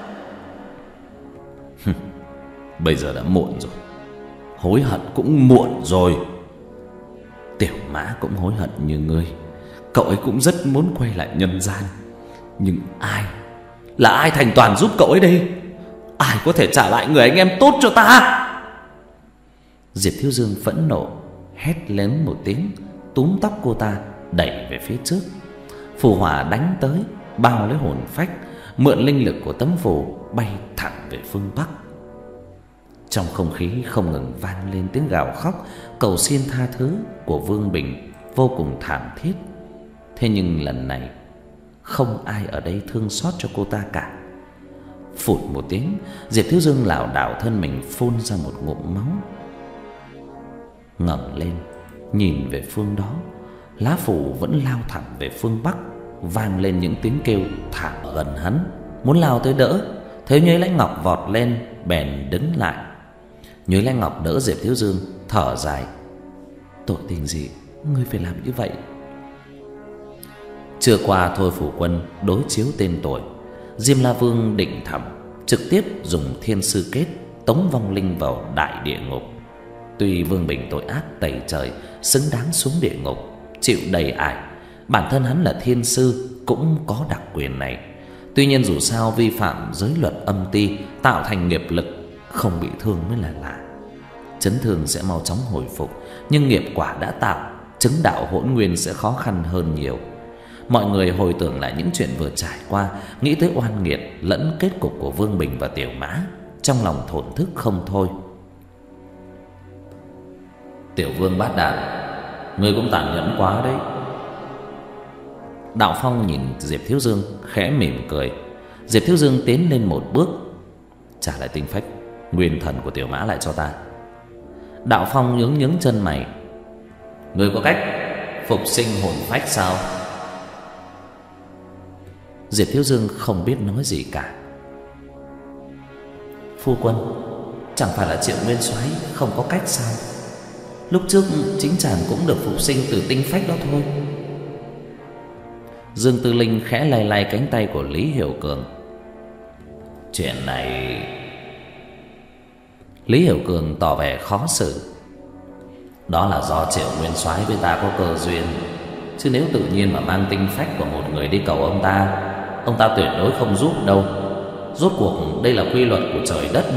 Speaker 3: Bây giờ đã muộn rồi, hối hận cũng muộn rồi.
Speaker 1: Tiểu Mã cũng hối hận như ngươi, cậu ấy cũng rất muốn quay lại nhân gian, nhưng ai, là ai thành toàn giúp cậu ấy đây? Ai có thể trả lại người anh em tốt cho ta? Diệp Thiếu Dương phẫn nộ hét lớn một tiếng, túm tóc cô ta đẩy về phía trước. Phù hỏa đánh tới, bao lấy hồn phách, mượn linh lực của tấm phù bay thẳng về phương Bắc. Trong không khí không ngừng vang lên tiếng gào khóc cầu xin tha thứ của Vương Bình vô cùng thảm thiết. Thế nhưng lần này không ai ở đây thương xót cho cô ta cả. Phụt một tiếng, Diệp Thiếu Dương lảo đảo thân mình phun ra một ngụm máu. Ngẩng lên nhìn về phương đó, lá phủ vẫn lao thẳng về phương Bắc, vang lên những tiếng kêu thảm gần hắn. Muốn lao tới đỡ, thấy Nhuế Lãnh Ngọc vọt lên, bèn đứng lại. Nhuế Lãnh Ngọc đỡ Diệp Thiếu Dương, thở dài: Tội tình gì ngươi phải làm như vậy? Trưa qua Thôi Phủ Quân đối chiếu tên tuổi, Diêm La Vương định thẩm trực tiếp dùng thiên sư kết tống vong linh vào đại địa ngục. Tuy Vương Bình tội ác tày trời, xứng đáng xuống địa ngục chịu đầy ải, bản thân hắn là thiên sư cũng có đặc quyền này. Tuy nhiên dù sao vi phạm giới luật âm ti, tạo thành nghiệp lực, không bị thương mới là lạ. Chấn thương sẽ mau chóng hồi phục, nhưng nghiệp quả đã tạo, chứng đạo hỗn nguyên sẽ khó khăn hơn nhiều. Mọi người hồi tưởng lại những chuyện vừa trải qua, nghĩ tới oan nghiệt lẫn kết cục của Vương Bình và Tiểu Mã, trong lòng thổn thức không thôi.
Speaker 3: Tiểu Vương bát đàn, ngươi cũng tàn nhẫn quá đấy.
Speaker 1: Đạo Phong nhìn Diệp Thiếu Dương khẽ mỉm cười. Diệp Thiếu Dương tiến lên một bước: Trả lại tinh phách nguyên thần của Tiểu Mã lại cho ta. Đạo Phong nhướng nhướng chân mày: Ngươi có cách phục sinh hồn phách sao? Diệp Thiếu Dương không biết nói gì cả. Phu quân, chẳng phải là Triệu Nguyên Soái không có cách sao? Lúc trước chính chàng cũng được phục sinh từ tinh phách đó thôi. Dương Tư Linh khẽ lay lay cánh tay của Lý Hiểu Cường.
Speaker 3: Chuyện này...
Speaker 1: Lý Hiểu Cường tỏ vẻ khó xử.
Speaker 3: Đó là do Triệu Nguyên Soái với ta có cơ duyên, chứ nếu tự nhiên mà mang tinh phách của một người đi cầu ông ta, ông ta tuyệt đối không giúp đâu. Rốt cuộc đây là quy luật của trời đất.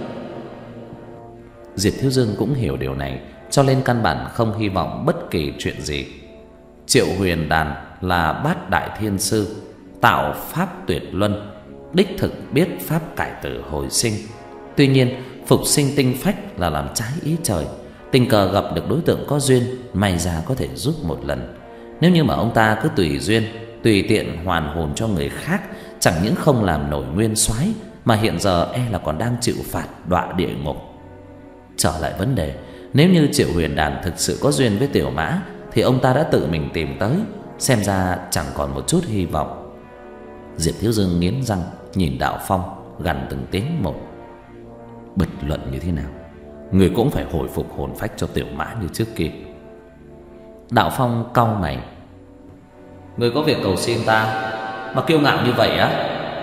Speaker 1: Diệp Thiếu Dương cũng hiểu điều này, cho nên căn bản không hy vọng bất kỳ chuyện gì. Triệu Huyền Đàn là bát đại thiên sư, tạo pháp tuyệt luân, đích thực biết pháp cải tử hồi sinh. Tuy nhiên phục sinh tinh phách là làm trái ý trời. Tình cờ gặp được đối tượng có duyên, may ra có thể giúp một lần. Nếu như mà ông ta cứ tùy duyên, tùy tiện hoàn hồn cho người khác, chẳng những không làm nổi nguyên soái, mà hiện giờ e là còn đang chịu phạt đọa địa ngục. Trở lại vấn đề, nếu như Triệu Huyền Đàn thực sự có duyên với Tiểu Mã, thì ông ta đã tự mình tìm tới, xem ra chẳng còn một chút hy vọng. Diệp Thiếu Dương nghiến răng nhìn Đạo Phong, gằn từng tiếng một: Bất luận như thế nào, người cũng phải hồi phục hồn phách cho Tiểu Mã như trước kia. Đạo Phong cau mày.
Speaker 2: Người có việc cầu xin ta mà kiêu ngạo như vậy á?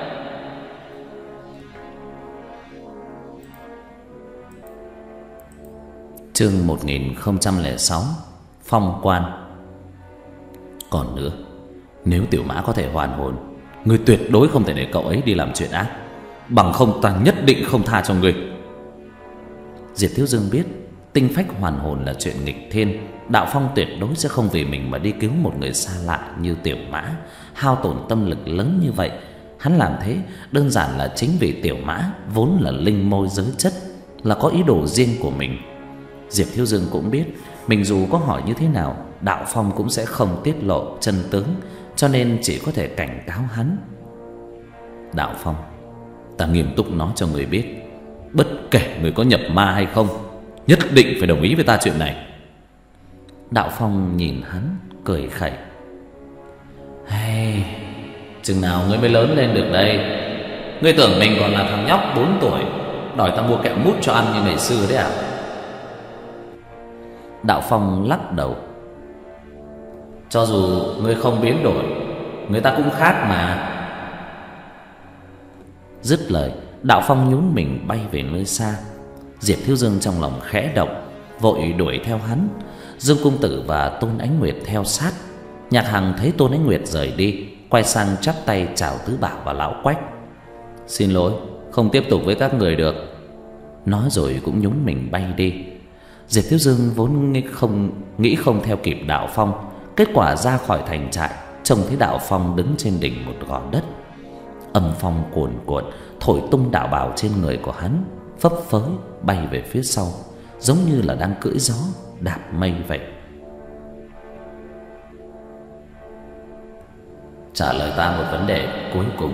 Speaker 1: Chương một nghìn không trăm lẻ sáu, Phong Quan. Còn nữa, nếu Tiểu Mã có thể hoàn hồn, ngươi tuyệt đối không thể để cậu ấy đi làm chuyện ác, bằng không ta nhất định không tha cho ngươi. Diệp Thiếu Dương biết tinh phách hoàn hồn là chuyện nghịch thiên, Đạo Phong tuyệt đối sẽ không vì mình mà đi cứu một người xa lạ như Tiểu Mã, hao tổn tâm lực lớn như vậy. Hắn làm thế đơn giản là chính vì Tiểu Mã vốn là linh môi giới chất, là có ý đồ riêng của mình. Diệp Thiếu Dương cũng biết mình dù có hỏi như thế nào, Đạo Phong cũng sẽ không tiết lộ chân tướng, cho nên chỉ có thể cảnh cáo hắn. Đạo Phong, ta nghiêm túc nói cho người biết, bất kể người có nhập ma hay không, nhất định phải đồng ý với ta chuyện này. Đạo Phong nhìn hắn cười khẩy.
Speaker 2: Hey, chừng nào ngươi mới lớn lên được đây? Ngươi tưởng mình còn là thằng nhóc bốn tuổi đòi ta mua kẹo mút cho ăn như ngày xưa đấy à?
Speaker 1: Đạo Phong lắc đầu.
Speaker 2: Cho dù ngươi không biến đổi, người ta cũng khác mà.
Speaker 1: Dứt lời, Đạo Phong nhún mình bay về nơi xa. Diệp Thiếu Dương trong lòng khẽ động, vội đuổi theo hắn. Dương Cung Tử và Tôn Ánh Nguyệt theo sát. Nhạc Hằng thấy Tôn Ánh Nguyệt rời đi, quay sang chắp tay chào Tứ Bảo và Lão Quách.
Speaker 2: Xin lỗi, không tiếp tục với các người được.
Speaker 1: Nói rồi cũng nhún mình bay đi. Diệp Thiếu Dương vốn nghĩ không nghĩ không theo kịp Đạo Phong, kết quả ra khỏi thành trại, trông thấy Đạo Phong đứng trên đỉnh một gò đất. Âm phong cuồn cuộn thổi tung đạo bào trên người của hắn, phấp phới bay về phía sau, giống như là đang cưỡi gió đạp mây vậy.
Speaker 2: Trả lời ta một vấn đề cuối cùng.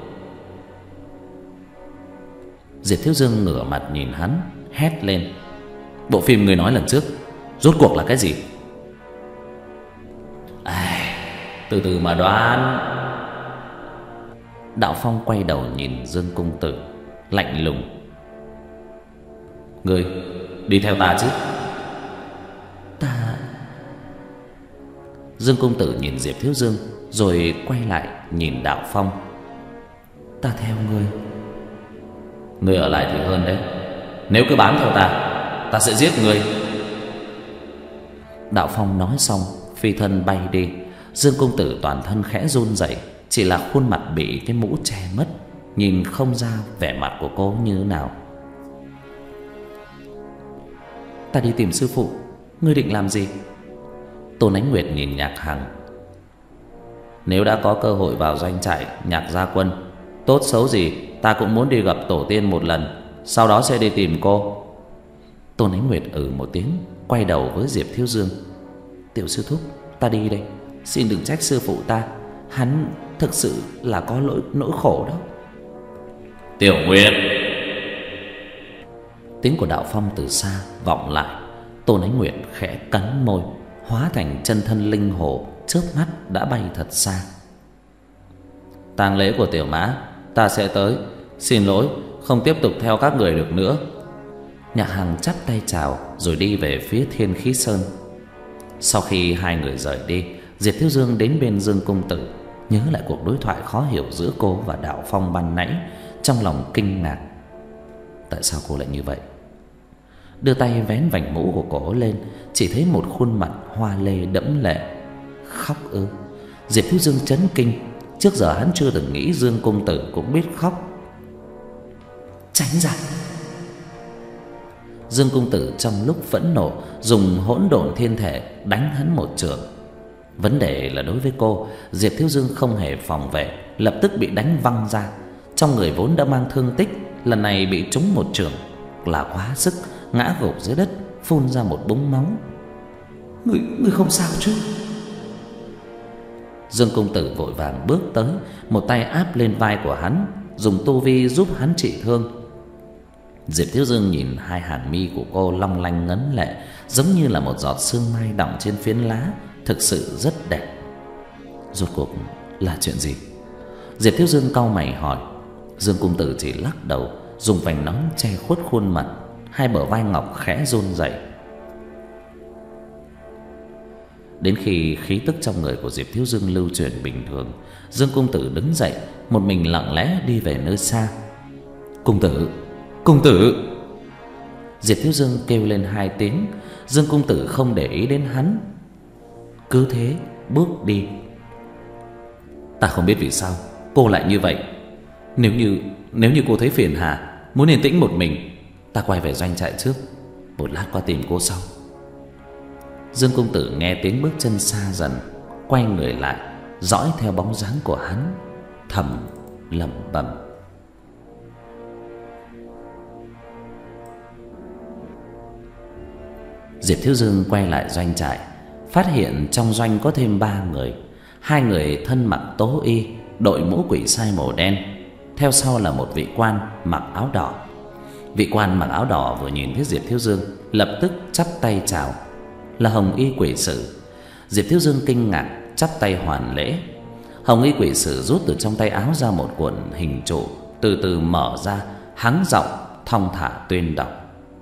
Speaker 1: Diệp Thiếu Dương ngửa mặt nhìn hắn, hét lên. Bộ phim người nói lần trước rốt cuộc là cái gì?
Speaker 2: À, từ từ mà đoán.
Speaker 1: Đạo Phong quay đầu nhìn Dương Cung Tử, lạnh lùng.
Speaker 2: Ngươi đi theo ta chứ?
Speaker 1: Ta... Dương Cung Tử nhìn Diệp Thiếu Dương rồi quay lại nhìn Đạo Phong. Ta theo ngươi.
Speaker 2: Ngươi ở lại thì hơn đấy. Nếu cứ bám theo ta, ta sẽ giết ngươi.
Speaker 1: Đạo Phong nói xong phi thân bay đi. Dương Cung Tử toàn thân khẽ run rẩy, chỉ là khuôn mặt bị cái mũ che mất, nhìn không ra vẻ mặt của cô như thế nào. Ta đi tìm sư phụ, ngươi định làm gì? Tôn Ánh Nguyệt nhìn Nhạc Hằng.
Speaker 2: Nếu đã có cơ hội vào doanh trại Nhạc Gia Quân, tốt xấu gì ta cũng muốn đi gặp tổ tiên một lần, sau đó sẽ đi tìm cô.
Speaker 1: Tôn Ánh Nguyệt ừ một tiếng, quay đầu với Diệp Thiếu Dương. Tiểu sư thúc, ta đi đây, xin đừng trách sư phụ ta, hắn thực sự là có lỗi nỗi khổ đó.
Speaker 2: Tiểu Nguyệt.
Speaker 1: Tiếng của Đạo Phong từ xa vọng lại. Tôn Ánh Nguyệt khẽ cắn môi, hóa thành chân thân linh hồ, chớp mắt đã bay thật xa.
Speaker 2: Tang lễ của Tiểu Mã ta sẽ tới, xin lỗi không tiếp tục theo các người được nữa.
Speaker 1: Nhạc Hằng chắp tay chào rồi đi về phía Thiên Khí Sơn. Sau khi hai người rời đi, Diệp Thiếu Dương đến bên Dương Cung Tử, nhớ lại cuộc đối thoại khó hiểu giữa cô và Đạo Phong ban nãy, trong lòng kinh ngạc. Tại sao cô lại như vậy? Đưa tay vén vành mũ của cô lên, chỉ thấy một khuôn mặt hoa lê đẫm lệ. Khóc ư? Diệp Thiếu Dương chấn kinh, trước giờ hắn chưa từng nghĩ Dương Cung Tử cũng biết khóc. Tránh ra! Dương Cung Tử trong lúc phẫn nộ dùng hỗn độn thiên thể đánh hắn một chưởng. Vấn đề là đối với cô, Diệp Thiếu Dương không hề phòng vệ, lập tức bị đánh văng ra. Trong người vốn đã mang thương tích, lần này bị trúng một chưởng là quá sức, ngã gục dưới đất, phun ra một búng máu. Người, người không sao chứ? Dương Cung Tử vội vàng bước tới, một tay áp lên vai của hắn, dùng tu vi giúp hắn trị thương. Diệp Thiếu Dương nhìn hai hàng mi của cô long lanh ngấn lệ, giống như là một giọt sương mai đọng trên phiến lá, thực sự rất đẹp. Rốt cuộc là chuyện gì? Diệp Thiếu Dương cau mày hỏi. Dương Cung Tử chỉ lắc đầu, dùng vành nón che khuất khuôn mặt. hai bờ vai ngọc khẽ run rẩy. Đến khi khí tức trong người của Diệp Thiếu Dương lưu chuyển bình thường, Dương công tử đứng dậy, một mình lặng lẽ đi về nơi xa. "Công tử, công tử!" Diệp Thiếu Dương kêu lên hai tiếng. Dương công tử không để ý đến hắn, cứ thế bước đi. "Ta không biết vì sao cô lại như vậy. Nếu như nếu như cô thấy phiền hà, muốn yên tĩnh một mình, ta quay về doanh trại trước, một lát qua tìm cô sau." Dương công tử nghe tiếng bước chân xa dần, quay người lại, dõi theo bóng dáng của hắn, thầm lẩm bẩm. Diệp Thiếu Dương quay lại doanh trại, phát hiện trong doanh có thêm ba người. Hai người thân mặc tố y, đội mũ quỷ sai màu đen. Theo sau là một vị quan mặc áo đỏ. Vị quan mặc áo đỏ vừa nhìn thấy Diệp Thiếu Dương, lập tức chắp tay chào. Là Hồng Y quỷ sử. Diệp Thiếu Dương kinh ngạc, chắp tay hoàn lễ. Hồng Y quỷ sử rút từ trong tay áo ra một cuộn hình trụ, từ từ mở ra, hắng giọng thong thả tuyên đọc: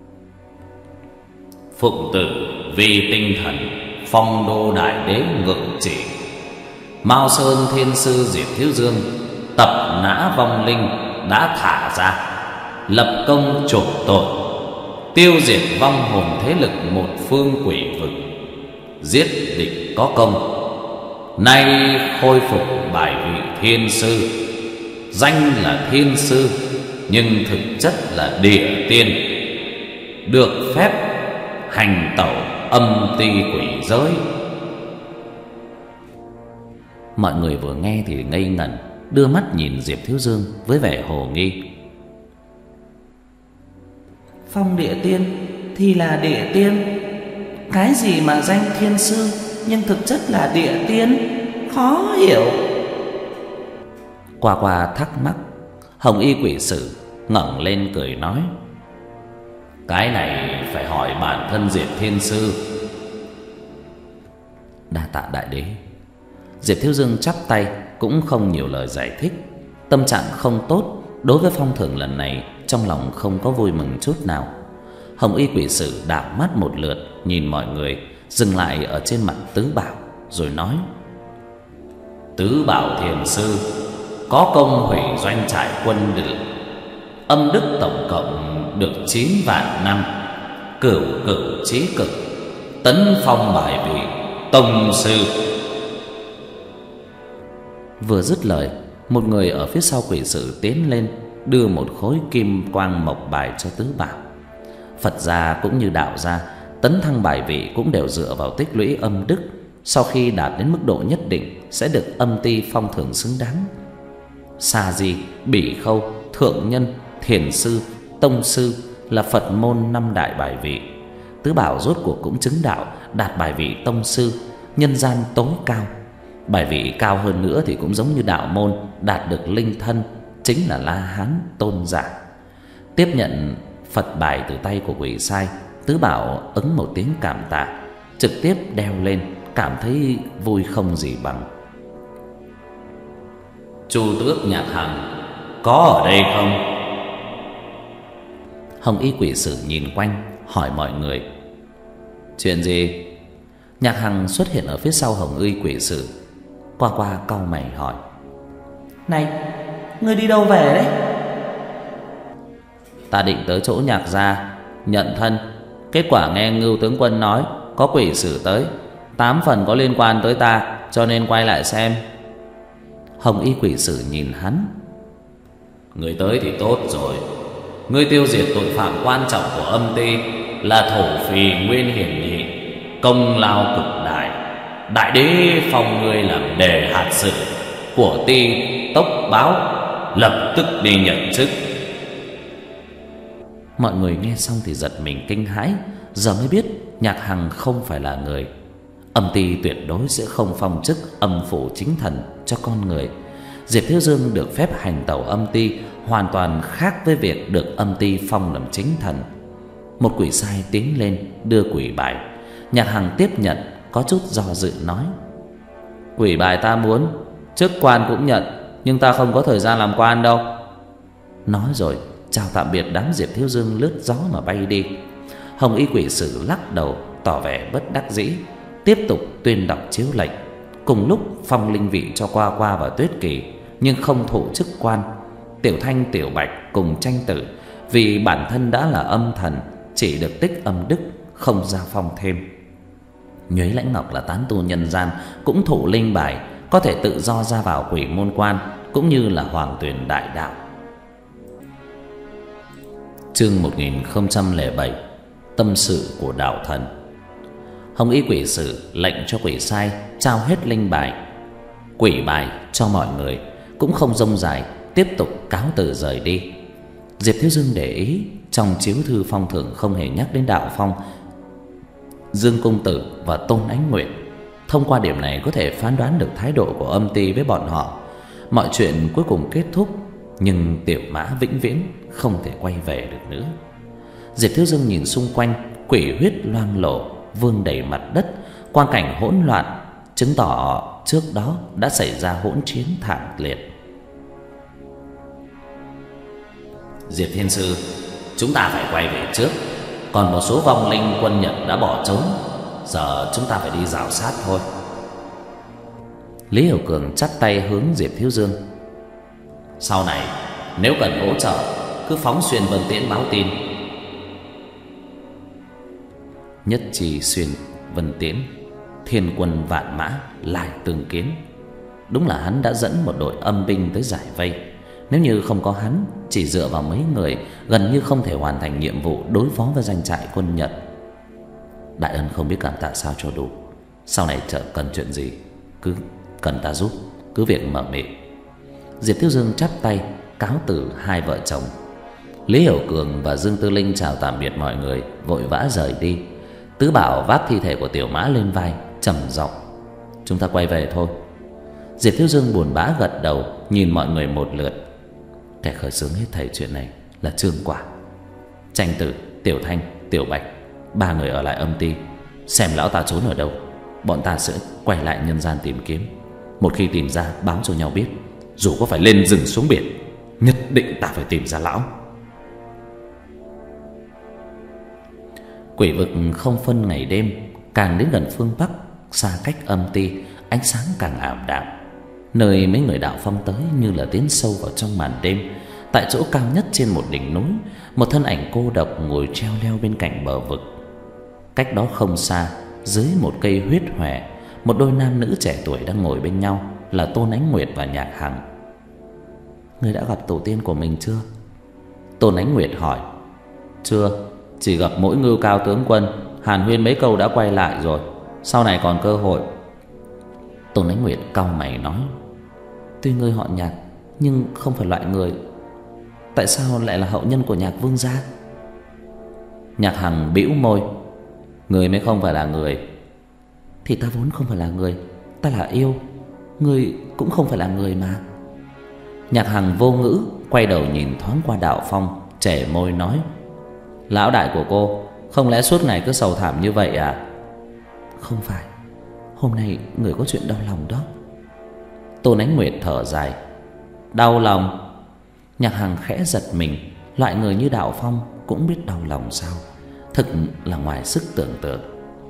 Speaker 1: "Phụng tử vì tinh thần, phong đô đại đế ngự chỉ. Mao Sơn thiên sư Diệp Thiếu Dương tập nã vong linh đã thả ra, lập công chuộc tội, tiêu diệt vong hồn thế lực một phương quỷ vực, giết địch có công. Nay khôi phục bài vị thiên sư, danh là thiên sư nhưng thực chất là địa tiên, được phép hành tẩu âm ti quỷ giới." Mọi người vừa nghe thì ngây ngẩn, đưa mắt nhìn Diệp Thiếu Dương với vẻ hồ nghi.
Speaker 2: "Phong địa tiên thì là địa tiên, cái gì mà danh thiên sư nhưng thực chất là địa tiên, khó hiểu."
Speaker 1: Qua qua thắc mắc, Hồng Y quỷ sử ngẩng lên cười nói: "Cái này phải hỏi bản thân Diệp thiên sư." "Đa tạ đại đế." Diệp Thiếu Dương chắp tay, cũng không nhiều lời giải thích. Tâm trạng không tốt, đối với phong thưởng lần này trong lòng không có vui mừng chút nào. Hồng Y quỷ sử đảo mắt một lượt nhìn mọi người, dừng lại ở trên mặt Tứ Bảo rồi nói: "Tứ Bảo thiền sư có công hủy doanh trại quân địch, âm đức tổng cộng được chín vạn năm, cửu cửu chí cực, tấn phong bài vị tông sư." Vừa dứt lời, một người ở phía sau quỷ sử tiến lên, đưa một khối kim quang mộc bài cho Tứ Bảo. Phật gia cũng như đạo gia, tấn thăng bài vị cũng đều dựa vào tích lũy âm đức. Sau khi đạt đến mức độ nhất định sẽ được âm ti phong thưởng xứng đáng. Sa Di, Bỉ Khâu, Thượng Nhân, Thiền Sư, Tông Sư là Phật môn năm đại bài vị. Tứ Bảo rốt cuộc cũng chứng đạo, đạt bài vị Tông Sư, nhân gian tối cao. Bài vị cao hơn nữa thì cũng giống như đạo môn, đạt được linh thân, chính là La Hán tôn giả. Tiếp nhận Phật bài từ tay của quỷ sai, Tứ Bảo ứng một tiếng cảm tạ, trực tiếp đeo lên, cảm thấy vui không gì bằng. "Chu Tước Nhạc Hằng có ở đây không?" Hồng Y quỷ sử nhìn quanh, hỏi mọi người: "Chuyện gì?" Nhạc Hằng xuất hiện ở phía sau Hồng Y quỷ sử. Qua qua cau mày hỏi:
Speaker 2: "Này, ngươi đi đâu về đấy?"
Speaker 1: "Ta định tới chỗ Nhạc gia nhận thân, kết quả nghe Ngưu tướng quân nói có quỷ sử tới, tám phần có liên quan tới ta, cho nên quay lại xem." Hồng Y quỷ sử nhìn hắn: "Người tới thì tốt rồi. Ngươi tiêu diệt tội phạm quan trọng của âm ti là thổ phì nguyên hiển nhị, công lao cực đại. Đại đế phong ngươi làm đề hạt sự của ti tốc báo, lập tức đi nhận chức." Mọi người nghe xong thì giật mình kinh hãi, giờ mới biết Nhạc Hằng không phải là người. Âm ti tuyệt đối sẽ không phong chức âm phủ chính thần cho con người. Diệp Thiếu Dương được phép hành tẩu âm ti hoàn toàn khác với việc được âm ti phong làm chính thần. Một quỷ sai tiến lên đưa quỷ bài. Nhạc Hằng tiếp nhận, có chút do dự nói: "Quỷ bài ta muốn, chức quan cũng nhận, nhưng ta không có thời gian làm quan đâu." Nói rồi chào tạm biệt đám Diệp Thiếu Dương lướt gió mà bay đi. Hồng Y Quỷ Sử lắc đầu tỏ vẻ bất đắc dĩ, tiếp tục tuyên đọc chiếu lệnh. Cùng lúc phong linh vị cho Qua Qua và Tuyết Kỳ, nhưng không thụ chức quan. Tiểu Thanh, Tiểu Bạch cùng Tranh Tử vì bản thân đã là âm thần, chỉ được tích âm đức, không ra phong thêm. Nhuế Lãnh Ngọc là tán tu nhân gian, cũng thụ linh bài, có thể tự do ra vào Quỷ Môn Quan, cũng như là Hoàng Tuyền Đại Đạo. Chương một nghìn không trăm lẻ bảy. Tâm sự của đạo thần. Hồng Y Quỷ Sử lệnh cho quỷ sai trao hết linh bài, quỷ bài cho mọi người, cũng không rông dài, tiếp tục cáo từ rời đi. Diệp Thiếu Dương để ý trong chiếu thư phong thưởng không hề nhắc đến Đạo Phong, Dương Công Tử và Tôn Ánh Nguyệt. Thông qua điểm này có thể phán đoán được thái độ của âm ty với bọn họ. Mọi chuyện cuối cùng kết thúc, nhưng Tiểu Mã vĩnh viễn không thể quay về được nữa. Diệp Thiếu Dương nhìn xung quanh, quỷ huyết loang lổ vương đầy mặt đất, quang cảnh hỗn loạn, chứng tỏ trước đó đã xảy ra hỗn chiến thảm liệt. Diệp Thiên Sư, chúng ta phải quay về trước. Còn một số vong linh quân Nhật đã bỏ trốn, giờ chúng ta phải đi rào sát thôi. Lý Hiểu Cường chắp tay hướng Diệp Thiếu Dương. Sau này nếu cần hỗ trợ, cứ phóng xuyên Vân Tiễn báo tin. Nhất Trì xuyên Vân Tiễn, thiên quân vạn mã lại tương kiến. Đúng là hắn đã dẫn một đội âm binh tới giải vây. Nếu như không có hắn, chỉ dựa vào mấy người, gần như không thể hoàn thành nhiệm vụ đối phó với doanh trại quân Nhật. Đại ân không biết cảm tạ sao cho đủ. Sau này chợ cần chuyện gì, cứ cần ta giúp, cứ việc mở miệng. Diệp Thiếu Dương chắp tay cáo từ hai vợ chồng. Lý Hiểu Cường và Dương Tư Linh chào tạm biệt mọi người, vội vã rời đi. Tứ Bảo vác thi thể của Tiểu Mã lên vai, trầm giọng: chúng ta quay về thôi. Diệp Thiếu Dương buồn bã gật đầu, nhìn mọi người một lượt. Kẻ khởi xướng hết thảy chuyện này là Trương Quả. Tranh Tử, Tiểu Thanh, Tiểu Bạch, ba người ở lại âm ty, xem lão ta trốn ở đâu. Bọn ta sẽ quay lại nhân gian tìm kiếm. Một khi tìm ra báo cho nhau biết, dù có phải lên rừng xuống biển, nhất định ta phải tìm ra lão. Quỷ vực không phân ngày đêm, càng đến gần phương Bắc, xa cách âm ty, ánh sáng càng ảm đạm. Nơi mấy người Đạo Phong tới như là tiến sâu vào trong màn đêm. Tại chỗ cao nhất trên một đỉnh núi, một thân ảnh cô độc ngồi treo leo bên cạnh bờ vực. Cách đó không xa, dưới một cây huyết hòe, một đôi nam nữ trẻ tuổi đang ngồi bên nhau, là Tôn Ánh Nguyệt và Nhạc Hằng. Ngươi đã gặp tổ tiên của mình chưa? Tôn Ánh Nguyệt hỏi. Chưa, chỉ gặp mỗi Ngưu Cao tướng quân, hàn huyên mấy câu đã quay lại rồi. Sau này còn cơ hội. Tôn Ánh Nguyệt cau mày nói. Tuy ngươi họ Nhạc, nhưng không phải loại người. Tại sao lại là hậu nhân của Nhạc vương gia? Nhạc Hằng bĩu môi. Ngươi mới không phải là người. Thì ta vốn không phải là người, ta là yêu. Ngươi cũng không phải là người mà. Nhạc Hằng vô ngữ, quay đầu nhìn thoáng qua Đạo Phong, trẻ môi nói. Lão đại của cô, không lẽ suốt ngày cứ sầu thảm như vậy à? Không phải, hôm nay người có chuyện đau lòng đó. Tôn Ánh Nguyệt thở dài. Đau lòng? Nhạc Hằng khẽ giật mình. Loại người như Đạo Phong cũng biết đau lòng sao? Thực là ngoài sức tưởng tượng.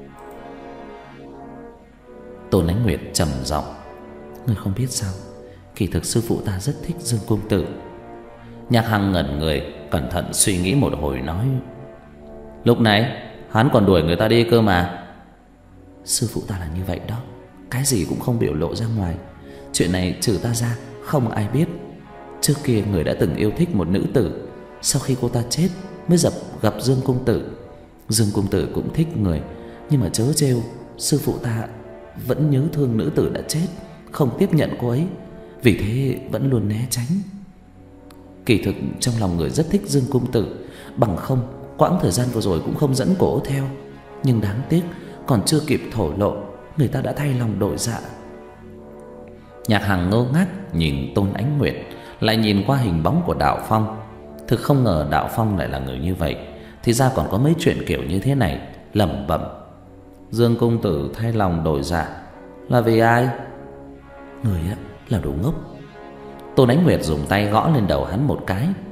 Speaker 1: Tôn Ánh Nguyệt trầm giọng. Ngươi không biết sao, kỳ thực sư phụ ta rất thích Dương Công Tử. Nhạc Hằng ngẩn người, cẩn thận suy nghĩ một hồi nói. Lúc nãy hắn còn đuổi người ta đi cơ mà. Sư phụ ta là như vậy đó, cái gì cũng không biểu lộ ra ngoài. Chuyện này trừ ta ra không ai biết. Trước kia người đã từng yêu thích một nữ tử, sau khi cô ta chết mới dập gặp Dương Công Tử. Dương Công Tử cũng thích người, nhưng mà chớ trêu, sư phụ ta vẫn nhớ thương nữ tử đã chết, không tiếp nhận cô ấy, vì thế vẫn luôn né tránh. Kỳ thực trong lòng người rất thích Dương Công Tử, bằng không quãng thời gian vừa rồi cũng không dẫn cổ theo. Nhưng đáng tiếc còn chưa kịp thổ lộ, người ta đã thay lòng đổi dạ. Nhạc Hằng ngơ ngác nhìn Tôn Ánh Nguyệt, lại nhìn qua hình bóng của Đạo Phong. Thực không ngờ Đạo Phong lại là người như vậy, thì ra còn có mấy chuyện kiểu như thế này. Lẩm bẩm. Dương Công Tử thay lòng đổi dạ là vì ai? Người á là đồ ngốc. Tôn Ánh Nguyệt dùng tay gõ lên đầu hắn một cái.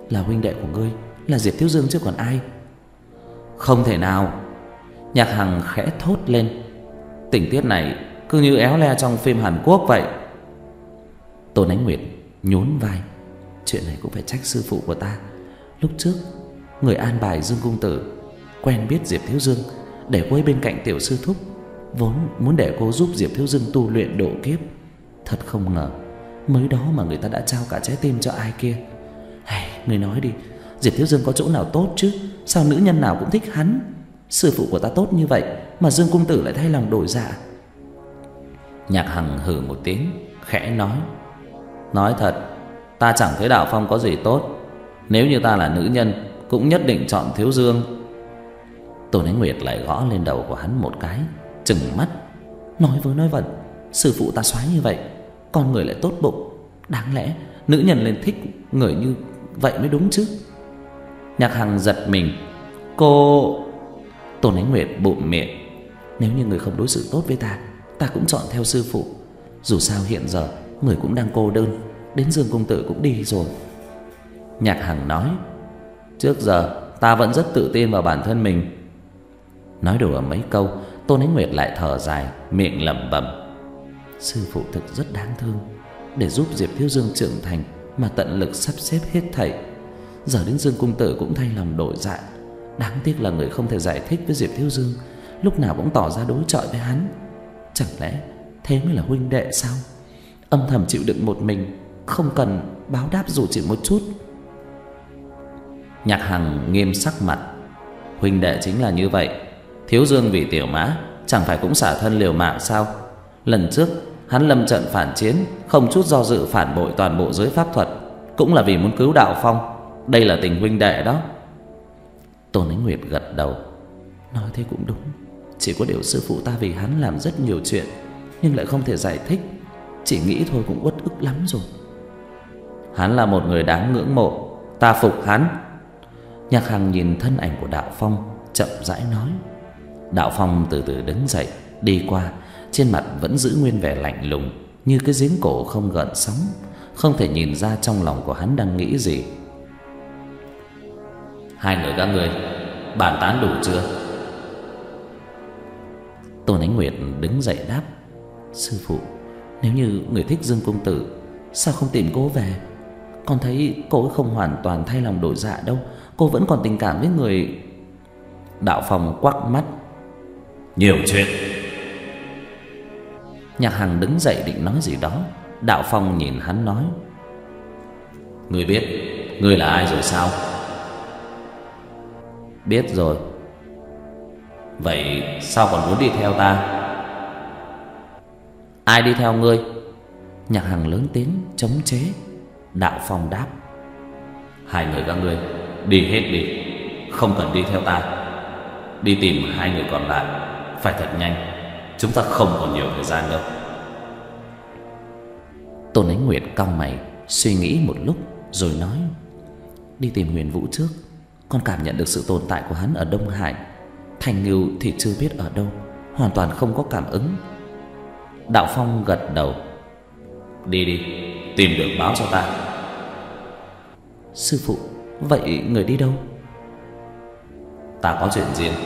Speaker 2: Là huynh đệ của ngươi, là Diệp Thiếu Dương chứ còn ai.
Speaker 1: Không thể nào. Nhạc Hằng khẽ thốt lên. Tình tiết này cứ như éo le trong phim Hàn Quốc vậy.
Speaker 2: Tôn Ánh Nguyệt nhún vai. Chuyện này cũng phải trách sư phụ của ta. Lúc trước người an bài Dương Cung Tử quen biết Diệp Thiếu Dương để cô ấy bên cạnh tiểu sư thúc, vốn muốn để cô giúp Diệp Thiếu Dương tu luyện độ kiếp. Thật không ngờ mới đó mà người ta đã trao cả trái tim cho ai kia. Hey, người nói đi, Diệp Thiếu Dương có chỗ nào tốt chứ? Sao nữ nhân nào cũng thích hắn? Sư phụ của ta tốt như vậy mà Dương Cung Tử lại thay lòng đổi dạ.
Speaker 1: Nhạc Hằng hừ một tiếng, khẽ nói: Nói thật, ta chẳng thấy Đạo Phong có gì tốt. Nếu như ta là nữ nhân cũng nhất định chọn Thiếu Dương.
Speaker 2: Tôn Ánh Nguyệt lại gõ lên đầu của hắn một cái, trừng mắt. Nói vớ nói vẩn, sư phụ ta soái như vậy, con người lại tốt bụng, đáng lẽ nữ nhân lên thích người như vậy mới đúng chứ.
Speaker 1: Nhạc Hằng giật mình. Cô...
Speaker 2: Tôn Ánh Nguyệt bụm miệng. Nếu như người không đối xử tốt với ta, ta cũng chọn theo sư phụ. Dù sao hiện giờ người cũng đang cô đơn, đến Dương Công Tử cũng đi rồi.
Speaker 1: Nhạc Hằng nói: Trước giờ ta vẫn rất tự tin vào bản thân mình.
Speaker 2: Nói đùa mấy câu, Tôn Ánh Nguyệt lại thở dài, miệng lẩm bẩm: Sư phụ thực rất đáng thương, để giúp Diệp Thiếu Dương trưởng thành mà tận lực sắp xếp hết thảy. Giờ đến Dương Cung Tử cũng thay lòng đổi dạ. Đáng tiếc là người không thể giải thích với Diệp Thiếu Dương, lúc nào cũng tỏ ra đối chọi với hắn. Chẳng lẽ thế mới là huynh đệ sao? Âm thầm chịu đựng một mình, không cần báo đáp dù chỉ một chút.
Speaker 1: Nhạc Hằng nghiêm sắc mặt. Huynh đệ chính là như vậy. Thiếu Dương vì Tiểu Mã chẳng phải cũng xả thân liều mạng sao? Lần trước hắn lâm trận phản chiến, không chút do dự phản bội toàn bộ giới pháp thuật, cũng là vì muốn cứu Đạo Phong. Đây là tình huynh đệ đó.
Speaker 2: Tôn Ánh Nguyệt gật đầu. Nói thế cũng đúng. Chỉ có điều sư phụ ta vì hắn làm rất nhiều chuyện, nhưng lại không thể giải thích. Chỉ nghĩ thôi cũng uất ức lắm rồi.
Speaker 1: Hắn là một người đáng ngưỡng mộ, ta phục hắn.
Speaker 2: Nhạc Hằng nhìn thân ảnh của Đạo Phong, chậm rãi nói. Đạo Phong từ từ đứng dậy, đi qua. Trên mặt vẫn giữ nguyên vẻ lạnh lùng, như cái giếng cổ không gợn sóng. Không thể nhìn ra trong lòng của hắn đang nghĩ gì.
Speaker 1: Hai người các người bàn tán đủ chưa?
Speaker 2: Tôn Ánh Nguyệt đứng dậy đáp: Sư phụ, nếu như người thích Dương Công Tử, sao không tìm cô về? Con thấy cô ấy không hoàn toàn thay lòng đổi dạ đâu. Cô vẫn còn tình cảm với người.
Speaker 1: Đạo Phong quắc mắt: Nhiều chuyện.
Speaker 2: Nhạc Hằng đứng dậy định nói gì đó. Đạo Phong nhìn hắn nói:
Speaker 1: Ngươi biết ngươi là ai rồi sao?
Speaker 2: Biết rồi.
Speaker 1: Vậy sao còn muốn đi theo ta?
Speaker 2: Ai đi theo ngươi? Nhạc Hằng lớn tiếng chống chế. Đạo Phong đáp:
Speaker 1: Hai người các ngươi đi hết đi, không cần đi theo ta. Đi tìm hai người còn lại, phải thật nhanh, chúng ta không còn nhiều thời gian đâu.
Speaker 2: Tôn Ánh Nguyệt cau mày, suy nghĩ một lúc rồi nói: Đi tìm Huyền Vũ trước. Con cảm nhận được sự tồn tại của hắn ở Đông Hải. Thành Ngưu thì chưa biết ở đâu, hoàn toàn không có cảm ứng.
Speaker 1: Đạo Phong gật đầu: Đi đi, tìm được báo cho ta.
Speaker 2: Sư phụ, vậy người đi đâu?
Speaker 1: Ta có chuyện riêng.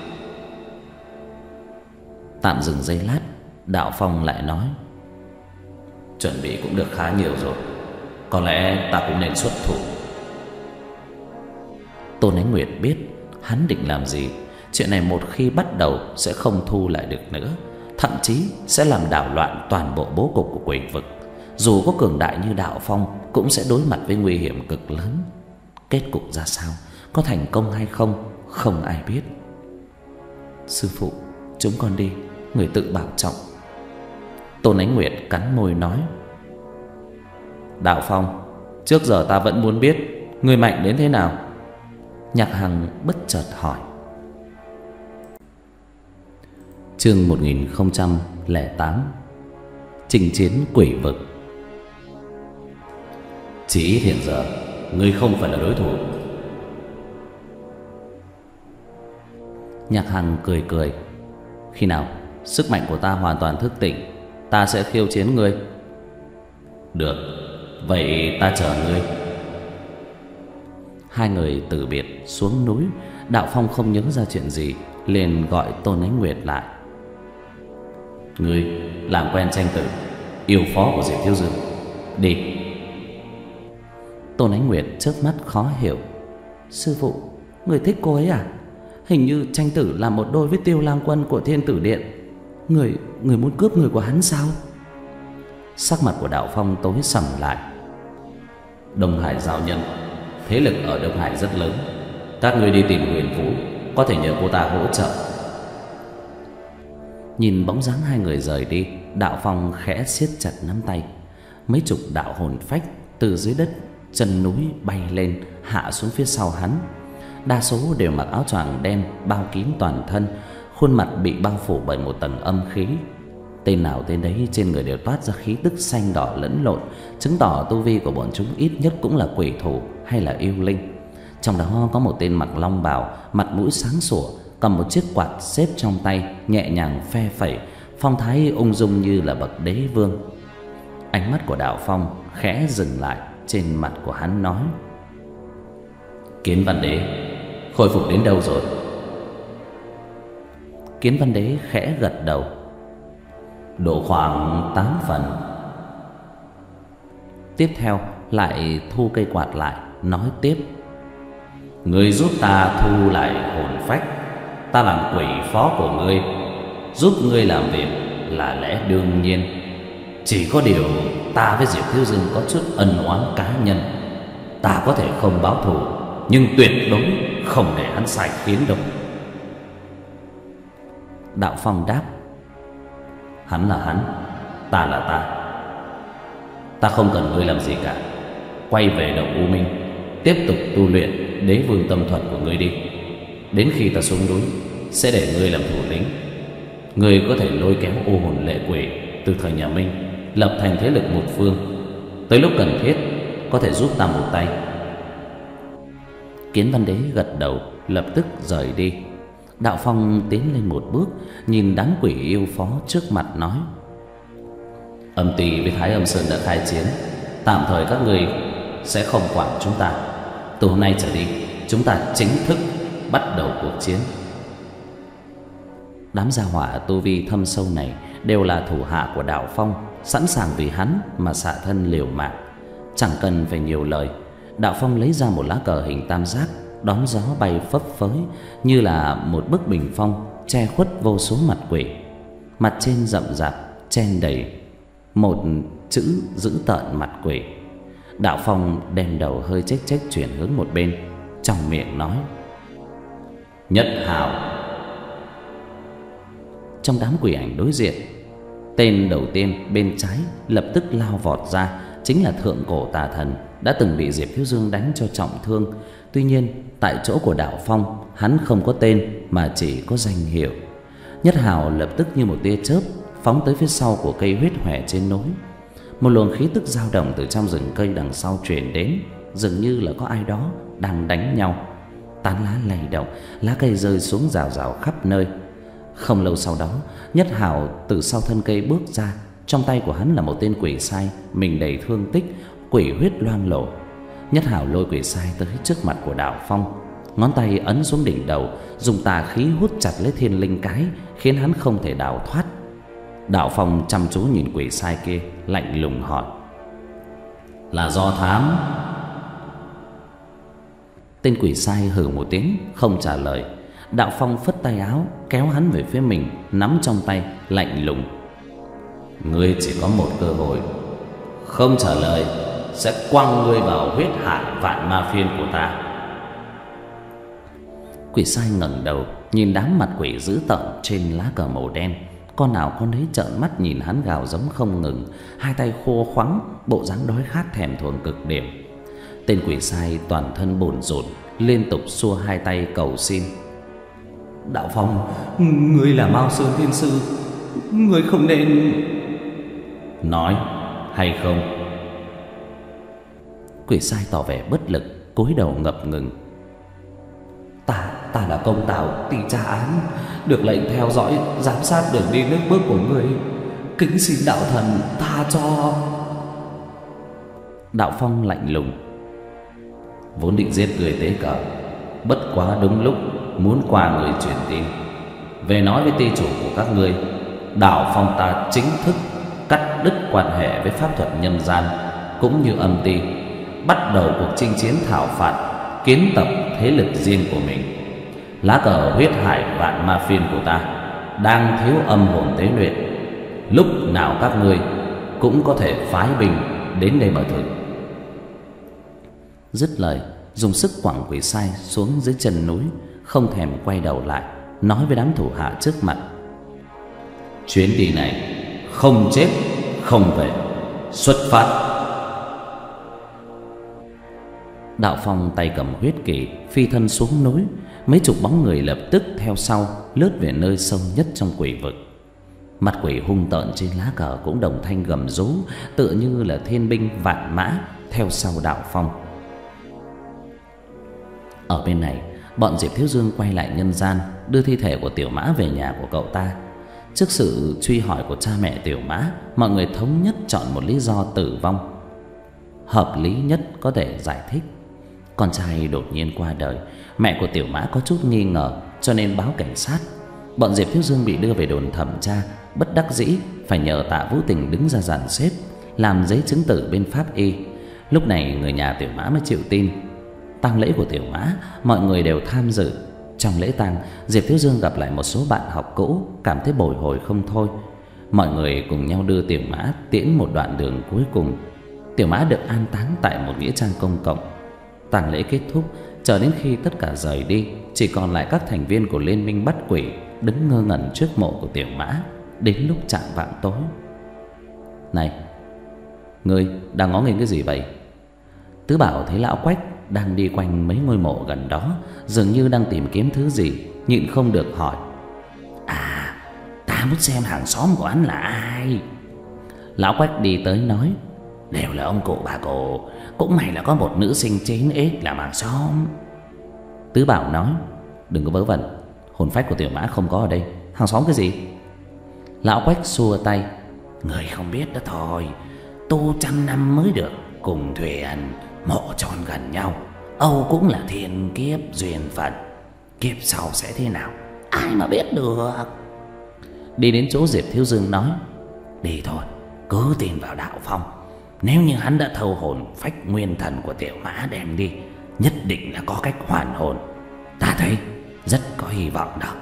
Speaker 2: Tạm dừng giây lát, Đạo Phong lại nói:
Speaker 1: Chuẩn bị cũng được khá nhiều rồi, có lẽ ta cũng nên xuất thủ.
Speaker 2: Tôn Ánh Nguyệt biết hắn định làm gì. Chuyện này một khi bắt đầu sẽ không thu lại được nữa, thậm chí sẽ làm đảo loạn toàn bộ bố cục của quỷ vực. Dù có cường đại như Đạo Phong cũng sẽ đối mặt với nguy hiểm cực lớn. Kết cục ra sao, có thành công hay không, không ai biết. Sư phụ, chúng con đi, người tự bảo trọng.
Speaker 1: Tôn Ánh Nguyệt cắn môi nói: Đạo Phong, trước giờ ta vẫn muốn biết ngươi mạnh đến thế nào.
Speaker 2: Nhạc Hằng bất chợt hỏi. Chương một nghìn không trăm lẻ tám. Chinh chiến quỷ vực.
Speaker 1: Chỉ ít hiện giờ ngươi không phải là đối thủ.
Speaker 2: Nhạc Hằng cười cười: Khi nào sức mạnh của ta hoàn toàn thức tỉnh, ta sẽ khiêu chiến ngươi.
Speaker 1: Được, vậy ta chờ ngươi. Hai người từ biệt xuống núi. Đạo Phong không nhớ ra chuyện gì, liền gọi Tôn Ánh Nguyệt lại. Ngươi làm quen Tranh Tử, yêu phó của Diệp Thiếu Dương, đi. Tôn Ánh Nguyệt chớp mắt khó hiểu. Sư phụ, người thích cô ấy à? Hình như Tranh Tử là một đôi với Tiêu Lang Quân của Thiên Tử Điện. Người, người muốn cướp người của hắn sao? Sắc mặt của Đạo Phong tối sầm lại. Đông Hải Giao Nhân, thế lực ở Đông Hải rất lớn. Các ngươi đi tìm Huyền Vũ, có thể nhờ cô ta hỗ trợ. Nhìn bóng dáng hai người rời đi, Đạo Phong khẽ siết chặt nắm tay. Mấy chục đạo hồn phách từ dưới đất chân núi bay lên, hạ xuống phía sau hắn. Đa số đều mặc áo choàng đen bao kín toàn thân, khuôn mặt bị bao phủ bởi một tầng âm khí. Tên nào tên đấy trên người đều toát ra khí tức xanh đỏ lẫn lộn, chứng tỏ tu vi của bọn chúng ít nhất cũng là quỷ thủ hay là yêu linh. Trong đó có một tên mặc long bào, mặt mũi sáng sủa, cầm một chiếc quạt xếp trong tay, nhẹ nhàng phe phẩy, phong thái ung dung như là bậc đế vương. Ánh mắt của Đạo Phong khẽ dừng lại trên mặt của hắn, nói: Kiến Văn Đế khôi phục đến đâu rồi? Kiến Văn Đế khẽ gật đầu: độ khoảng tám phần. Tiếp theo lại thu cây quạt lại, nói tiếp: Ngươi giúp ta thu lại hồn phách, ta làm quỷ phó của ngươi, giúp ngươi làm việc là lẽ đương nhiên. Chỉ có điều ta với Diệp Thiếu Dương có chút ân oán cá nhân, ta có thể không báo thù, nhưng tuyệt đối không để hắn sai khiến đâu. Đạo Phong đáp: Hắn là hắn, ta là ta. Ta không cần ngươi làm gì cả. Quay về động U Minh, tiếp tục tu luyện Đế Vương tâm thuật của ngươi đi. Đến khi ta xuống núi, sẽ để ngươi làm thủ lĩnh. Ngươi có thể lôi kéo ô hồn lệ quỷ từ thời nhà Minh, lập thành thế lực một phương. Tới lúc cần thiết, có thể giúp ta một tay. Kiến Văn Đế gật đầu, lập tức rời đi. Đạo Phong tiến lên một bước, nhìn đám quỷ yêu phó trước mặt, nói: Âm Tỳ với Thái Âm Sơn đã khai chiến, tạm thời các người sẽ không quản chúng ta. Từ hôm nay trở đi, chúng ta chính thức bắt đầu cuộc chiến. Đám gia hỏa tu vi thâm sâu này đều là thủ hạ của Đạo Phong, sẵn sàng vì hắn mà xả thân liều mạng. Chẳng cần phải nhiều lời, Đạo Phong lấy ra một lá cờ hình tam giác, đón gió bay phấp phới như là một bức bình phong che khuất vô số mặt quỷ. Mặt trên rậm rạp chen đầy một chữ dữ tợn mặt quỷ. Đạo Phong đem đầu hơi chếch chếch chuyển hướng một bên, trong miệng nói: Nhất Hào. Trong đám quỷ ảnh đối diện, tên đầu tiên bên trái lập tức lao vọt ra, chính là Thượng Cổ Tà Thần, đã từng bị Diệp Thiếu Dương đánh cho trọng thương. Tuy nhiên tại chỗ của Đạo Phong, hắn không có tên mà chỉ có danh hiệu. Nhất Hào lập tức như một tia chớp phóng tới phía sau của cây huyết hòe trên núi. Một luồng khí tức dao động từ trong rừng cây đằng sau truyền đến, dường như là có ai đó đang đánh nhau. Tán lá lay động, lá cây rơi xuống rào rào khắp nơi. Không lâu sau đó, Nhất Hào từ sau thân cây bước ra, trong tay của hắn là một tên quỷ sai, mình đầy thương tích, quỷ huyết loang lổ. Nhất Hào lôi quỷ sai tới trước mặt của Đạo Phong, ngón tay ấn xuống đỉnh đầu, dùng tà khí hút chặt lấy thiên linh cái, khiến hắn không thể đào thoát. Đạo Phong chăm chú nhìn quỷ sai kia, lạnh lùng hỏi: Là do thám? Tên quỷ sai hừ một tiếng, không trả lời. Đạo Phong phất tay áo, kéo hắn về phía mình, nắm trong tay, lạnh lùng: Ngươi chỉ có một cơ hội, không trả lời sẽ quăng ngươi vào huyết hải vạn ma phiên của ta. Quỷ sai ngẩng đầu, nhìn đám mặt quỷ dữ tợn trên lá cờ màu đen. Con nào con đấy trợn mắt nhìn hắn gào giống không ngừng, hai tay khô khoắng, bộ dáng đói khát thèm thuồng cực điểm. Tên quỷ sai toàn thân bồn rộn, liên tục xua hai tay cầu xin:
Speaker 2: Đạo Phong, ngươi là Mao Sơn Thiên Sư, ngươi không nên...
Speaker 3: Nói hay không?
Speaker 1: Quỷ sai tỏ vẻ bất lực, cúi đầu ngập ngừng:
Speaker 2: Ta, ta là công tào ty tra án, được lệnh theo dõi, giám sát đường đi nước bước của ngươi. Kính xin đạo thần tha cho.
Speaker 1: Đạo Phong lạnh lùng: Vốn định giết người tế cờ, bất quá đúng lúc muốn qua người truyền tin về nói với ty chủ của các ngươi, Đạo Phong ta chính thức cắt đứt quan hệ với pháp thuật nhân gian cũng như âm ty, bắt đầu cuộc chinh chiến thảo phạt, kiến tập thế lực riêng của mình. Lá cờ huyết hải vạn ma phiên của ta đang thiếu âm hồn tế luyện, lúc nào các ngươi cũng có thể phái binh đến đây mà thử. Dứt lời, dùng sức quẳng quỷ sai xuống dưới chân núi, không thèm quay đầu lại, nói với đám thủ hạ trước mặt: chuyến đi này không chết không về, xuất phát. Đạo Phong tay cầm huyết kỷ phi thân xuống núi, mấy chục bóng người lập tức theo sau, lướt về nơi sâu nhất trong quỷ vực. Mặt quỷ hung tợn trên lá cờ cũng đồng thanh gầm rú, tựa như là thiên binh vạn mã theo sau Đạo Phong. Ở bên này, bọn Diệp Thiếu Dương quay lại nhân gian, đưa thi thể của Tiểu Mã về nhà của cậu ta. Trước sự truy hỏi của cha mẹ Tiểu Mã, mọi người thống nhất chọn một lý do tử vong hợp lý nhất có thể giải thích. Con trai đột nhiên qua đời, mẹ của Tiểu Mã có chút nghi ngờ cho nên báo cảnh sát. Bọn Diệp Thiếu Dương bị đưa về đồn thẩm tra, bất đắc dĩ phải nhờ Tạ Vũ Tình đứng ra dàn xếp, làm giấy chứng tử bên pháp y. Lúc này người nhà Tiểu Mã mới chịu tin. Tang lễ của Tiểu Mã mọi người đều tham dự. Trong lễ tang, Diệp Thiếu Dương gặp lại một số bạn học cũ, cảm thấy bồi hồi không thôi. Mọi người cùng nhau đưa Tiểu Mã tiễn một đoạn đường cuối cùng. Tiểu Mã được an táng tại một nghĩa trang công cộng. Tang lễ kết thúc, chờ đến khi tất cả rời đi, chỉ còn lại các thành viên của Liên minh bắt quỷ đứng ngơ ngẩn trước mộ của Tiểu Mã đến lúc chạng vạng tối. Này, ngươi đang ngó nghiêng cái gì vậy? Tứ Bảo thấy lão Quách đang đi quanh mấy ngôi mộ gần đó, dường như đang tìm kiếm thứ gì, nhịn không được hỏi: À, ta muốn xem hàng xóm của anh là ai. Lão Quách đi tới nói: Đều là ông cụ bà cụ, cũng may là có một nữ sinh chín ít làm hàng xóm. Tứ Bảo nói: Đừng có vớ vẩn, hồn phách của Tiểu Mã không có ở đây, hàng xóm cái gì? Lão Quách xua tay: Người không biết đó thôi, tu trăm năm mới được cùng thuyền, mộ tròn gần nhau, âu cũng là thiên kiếp duyên phận, kiếp sau sẽ thế nào ai mà biết được. Đi đến chỗ Diệp Thiếu Dương nói: Đi thôi, cứ tin vào Đạo Phong, nếu như hắn đã thâu hồn phách nguyên thần của Tiểu Mã đem đi, nhất định là có cách hoàn hồn. Ta thấy rất có hy vọng đó.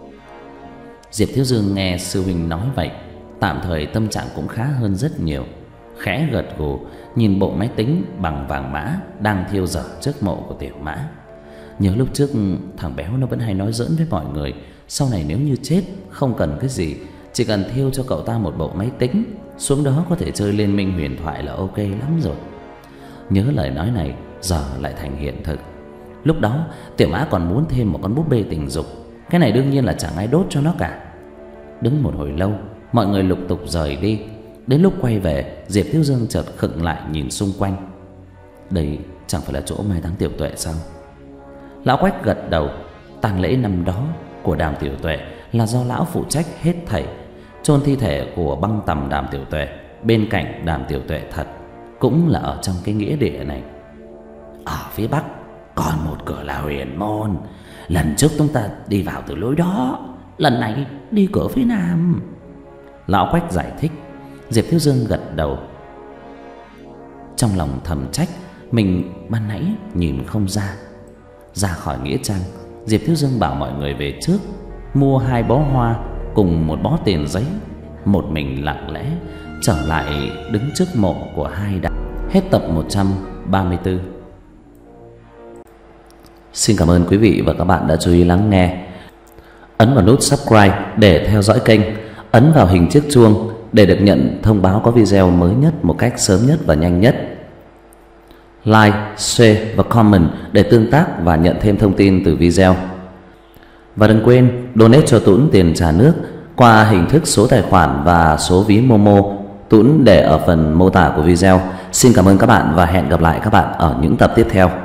Speaker 1: Diệp Thiếu Dương nghe sư huynh nói vậy, tạm thời tâm trạng cũng khá hơn rất nhiều. Khẽ gật gù nhìn bộ máy tính bằng vàng mã đang thiêu dở trước mộ của Tiểu Mã. Nhớ lúc trước thằng béo nó vẫn hay nói giỡn với mọi người, sau này nếu như chết không cần cái gì, chỉ cần thiêu cho cậu ta một bộ máy tính, xuống đó có thể chơi Liên minh huyền thoại là ok lắm rồi. Nhớ lời nói này giờ lại thành hiện thực. Lúc đó Tiểu Mã còn muốn thêm một con búp bê tình dục, cái này đương nhiên là chẳng ai đốt cho nó cả. Đứng một hồi lâu, mọi người lục tục rời đi. Đến lúc quay về, Diệp Thiếu Dương chợt khựng lại nhìn xung quanh. Đây chẳng phải là chỗ mai táng Tiểu Tuệ sao? Lão Quách gật đầu. Tang lễ năm đó của Đàm Tiểu Tuệ là do lão phụ trách hết thảy. Chôn thi thể của băng tầm Đàm Tiểu Tuệ bên cạnh Đàm Tiểu Tuệ thật, cũng là ở trong cái nghĩa địa này. Ở phía bắc còn một cửa là huyền môn, lần trước chúng ta đi vào từ lối đó, lần này đi cửa phía nam. Lão Quách giải thích. Diệp Thiếu Dương gật đầu. Trong lòng thầm trách mình ban nãy nhìn không ra. Ra khỏi nghĩa trang, Diệp Thiếu Dương bảo mọi người về trước, mua hai bó hoa cùng một bó tiền giấy, một mình lặng lẽ trở lại đứng trước mộ của hai đạo. Hết tập một trăm ba mươi tư. Xin cảm ơn quý vị và các bạn đã chú ý lắng nghe. Ấn vào nút subscribe để theo dõi kênh, ấn vào hình chiếc chuông để được nhận thông báo có video mới nhất một cách sớm nhất và nhanh nhất. Like, share và comment để tương tác và nhận thêm thông tin từ video. Và đừng quên donate cho Tuấn tiền trả nước qua hình thức số tài khoản và số ví Momo, Tuấn để ở phần mô tả của video. Xin cảm ơn các bạn và hẹn gặp lại các bạn ở những tập tiếp theo.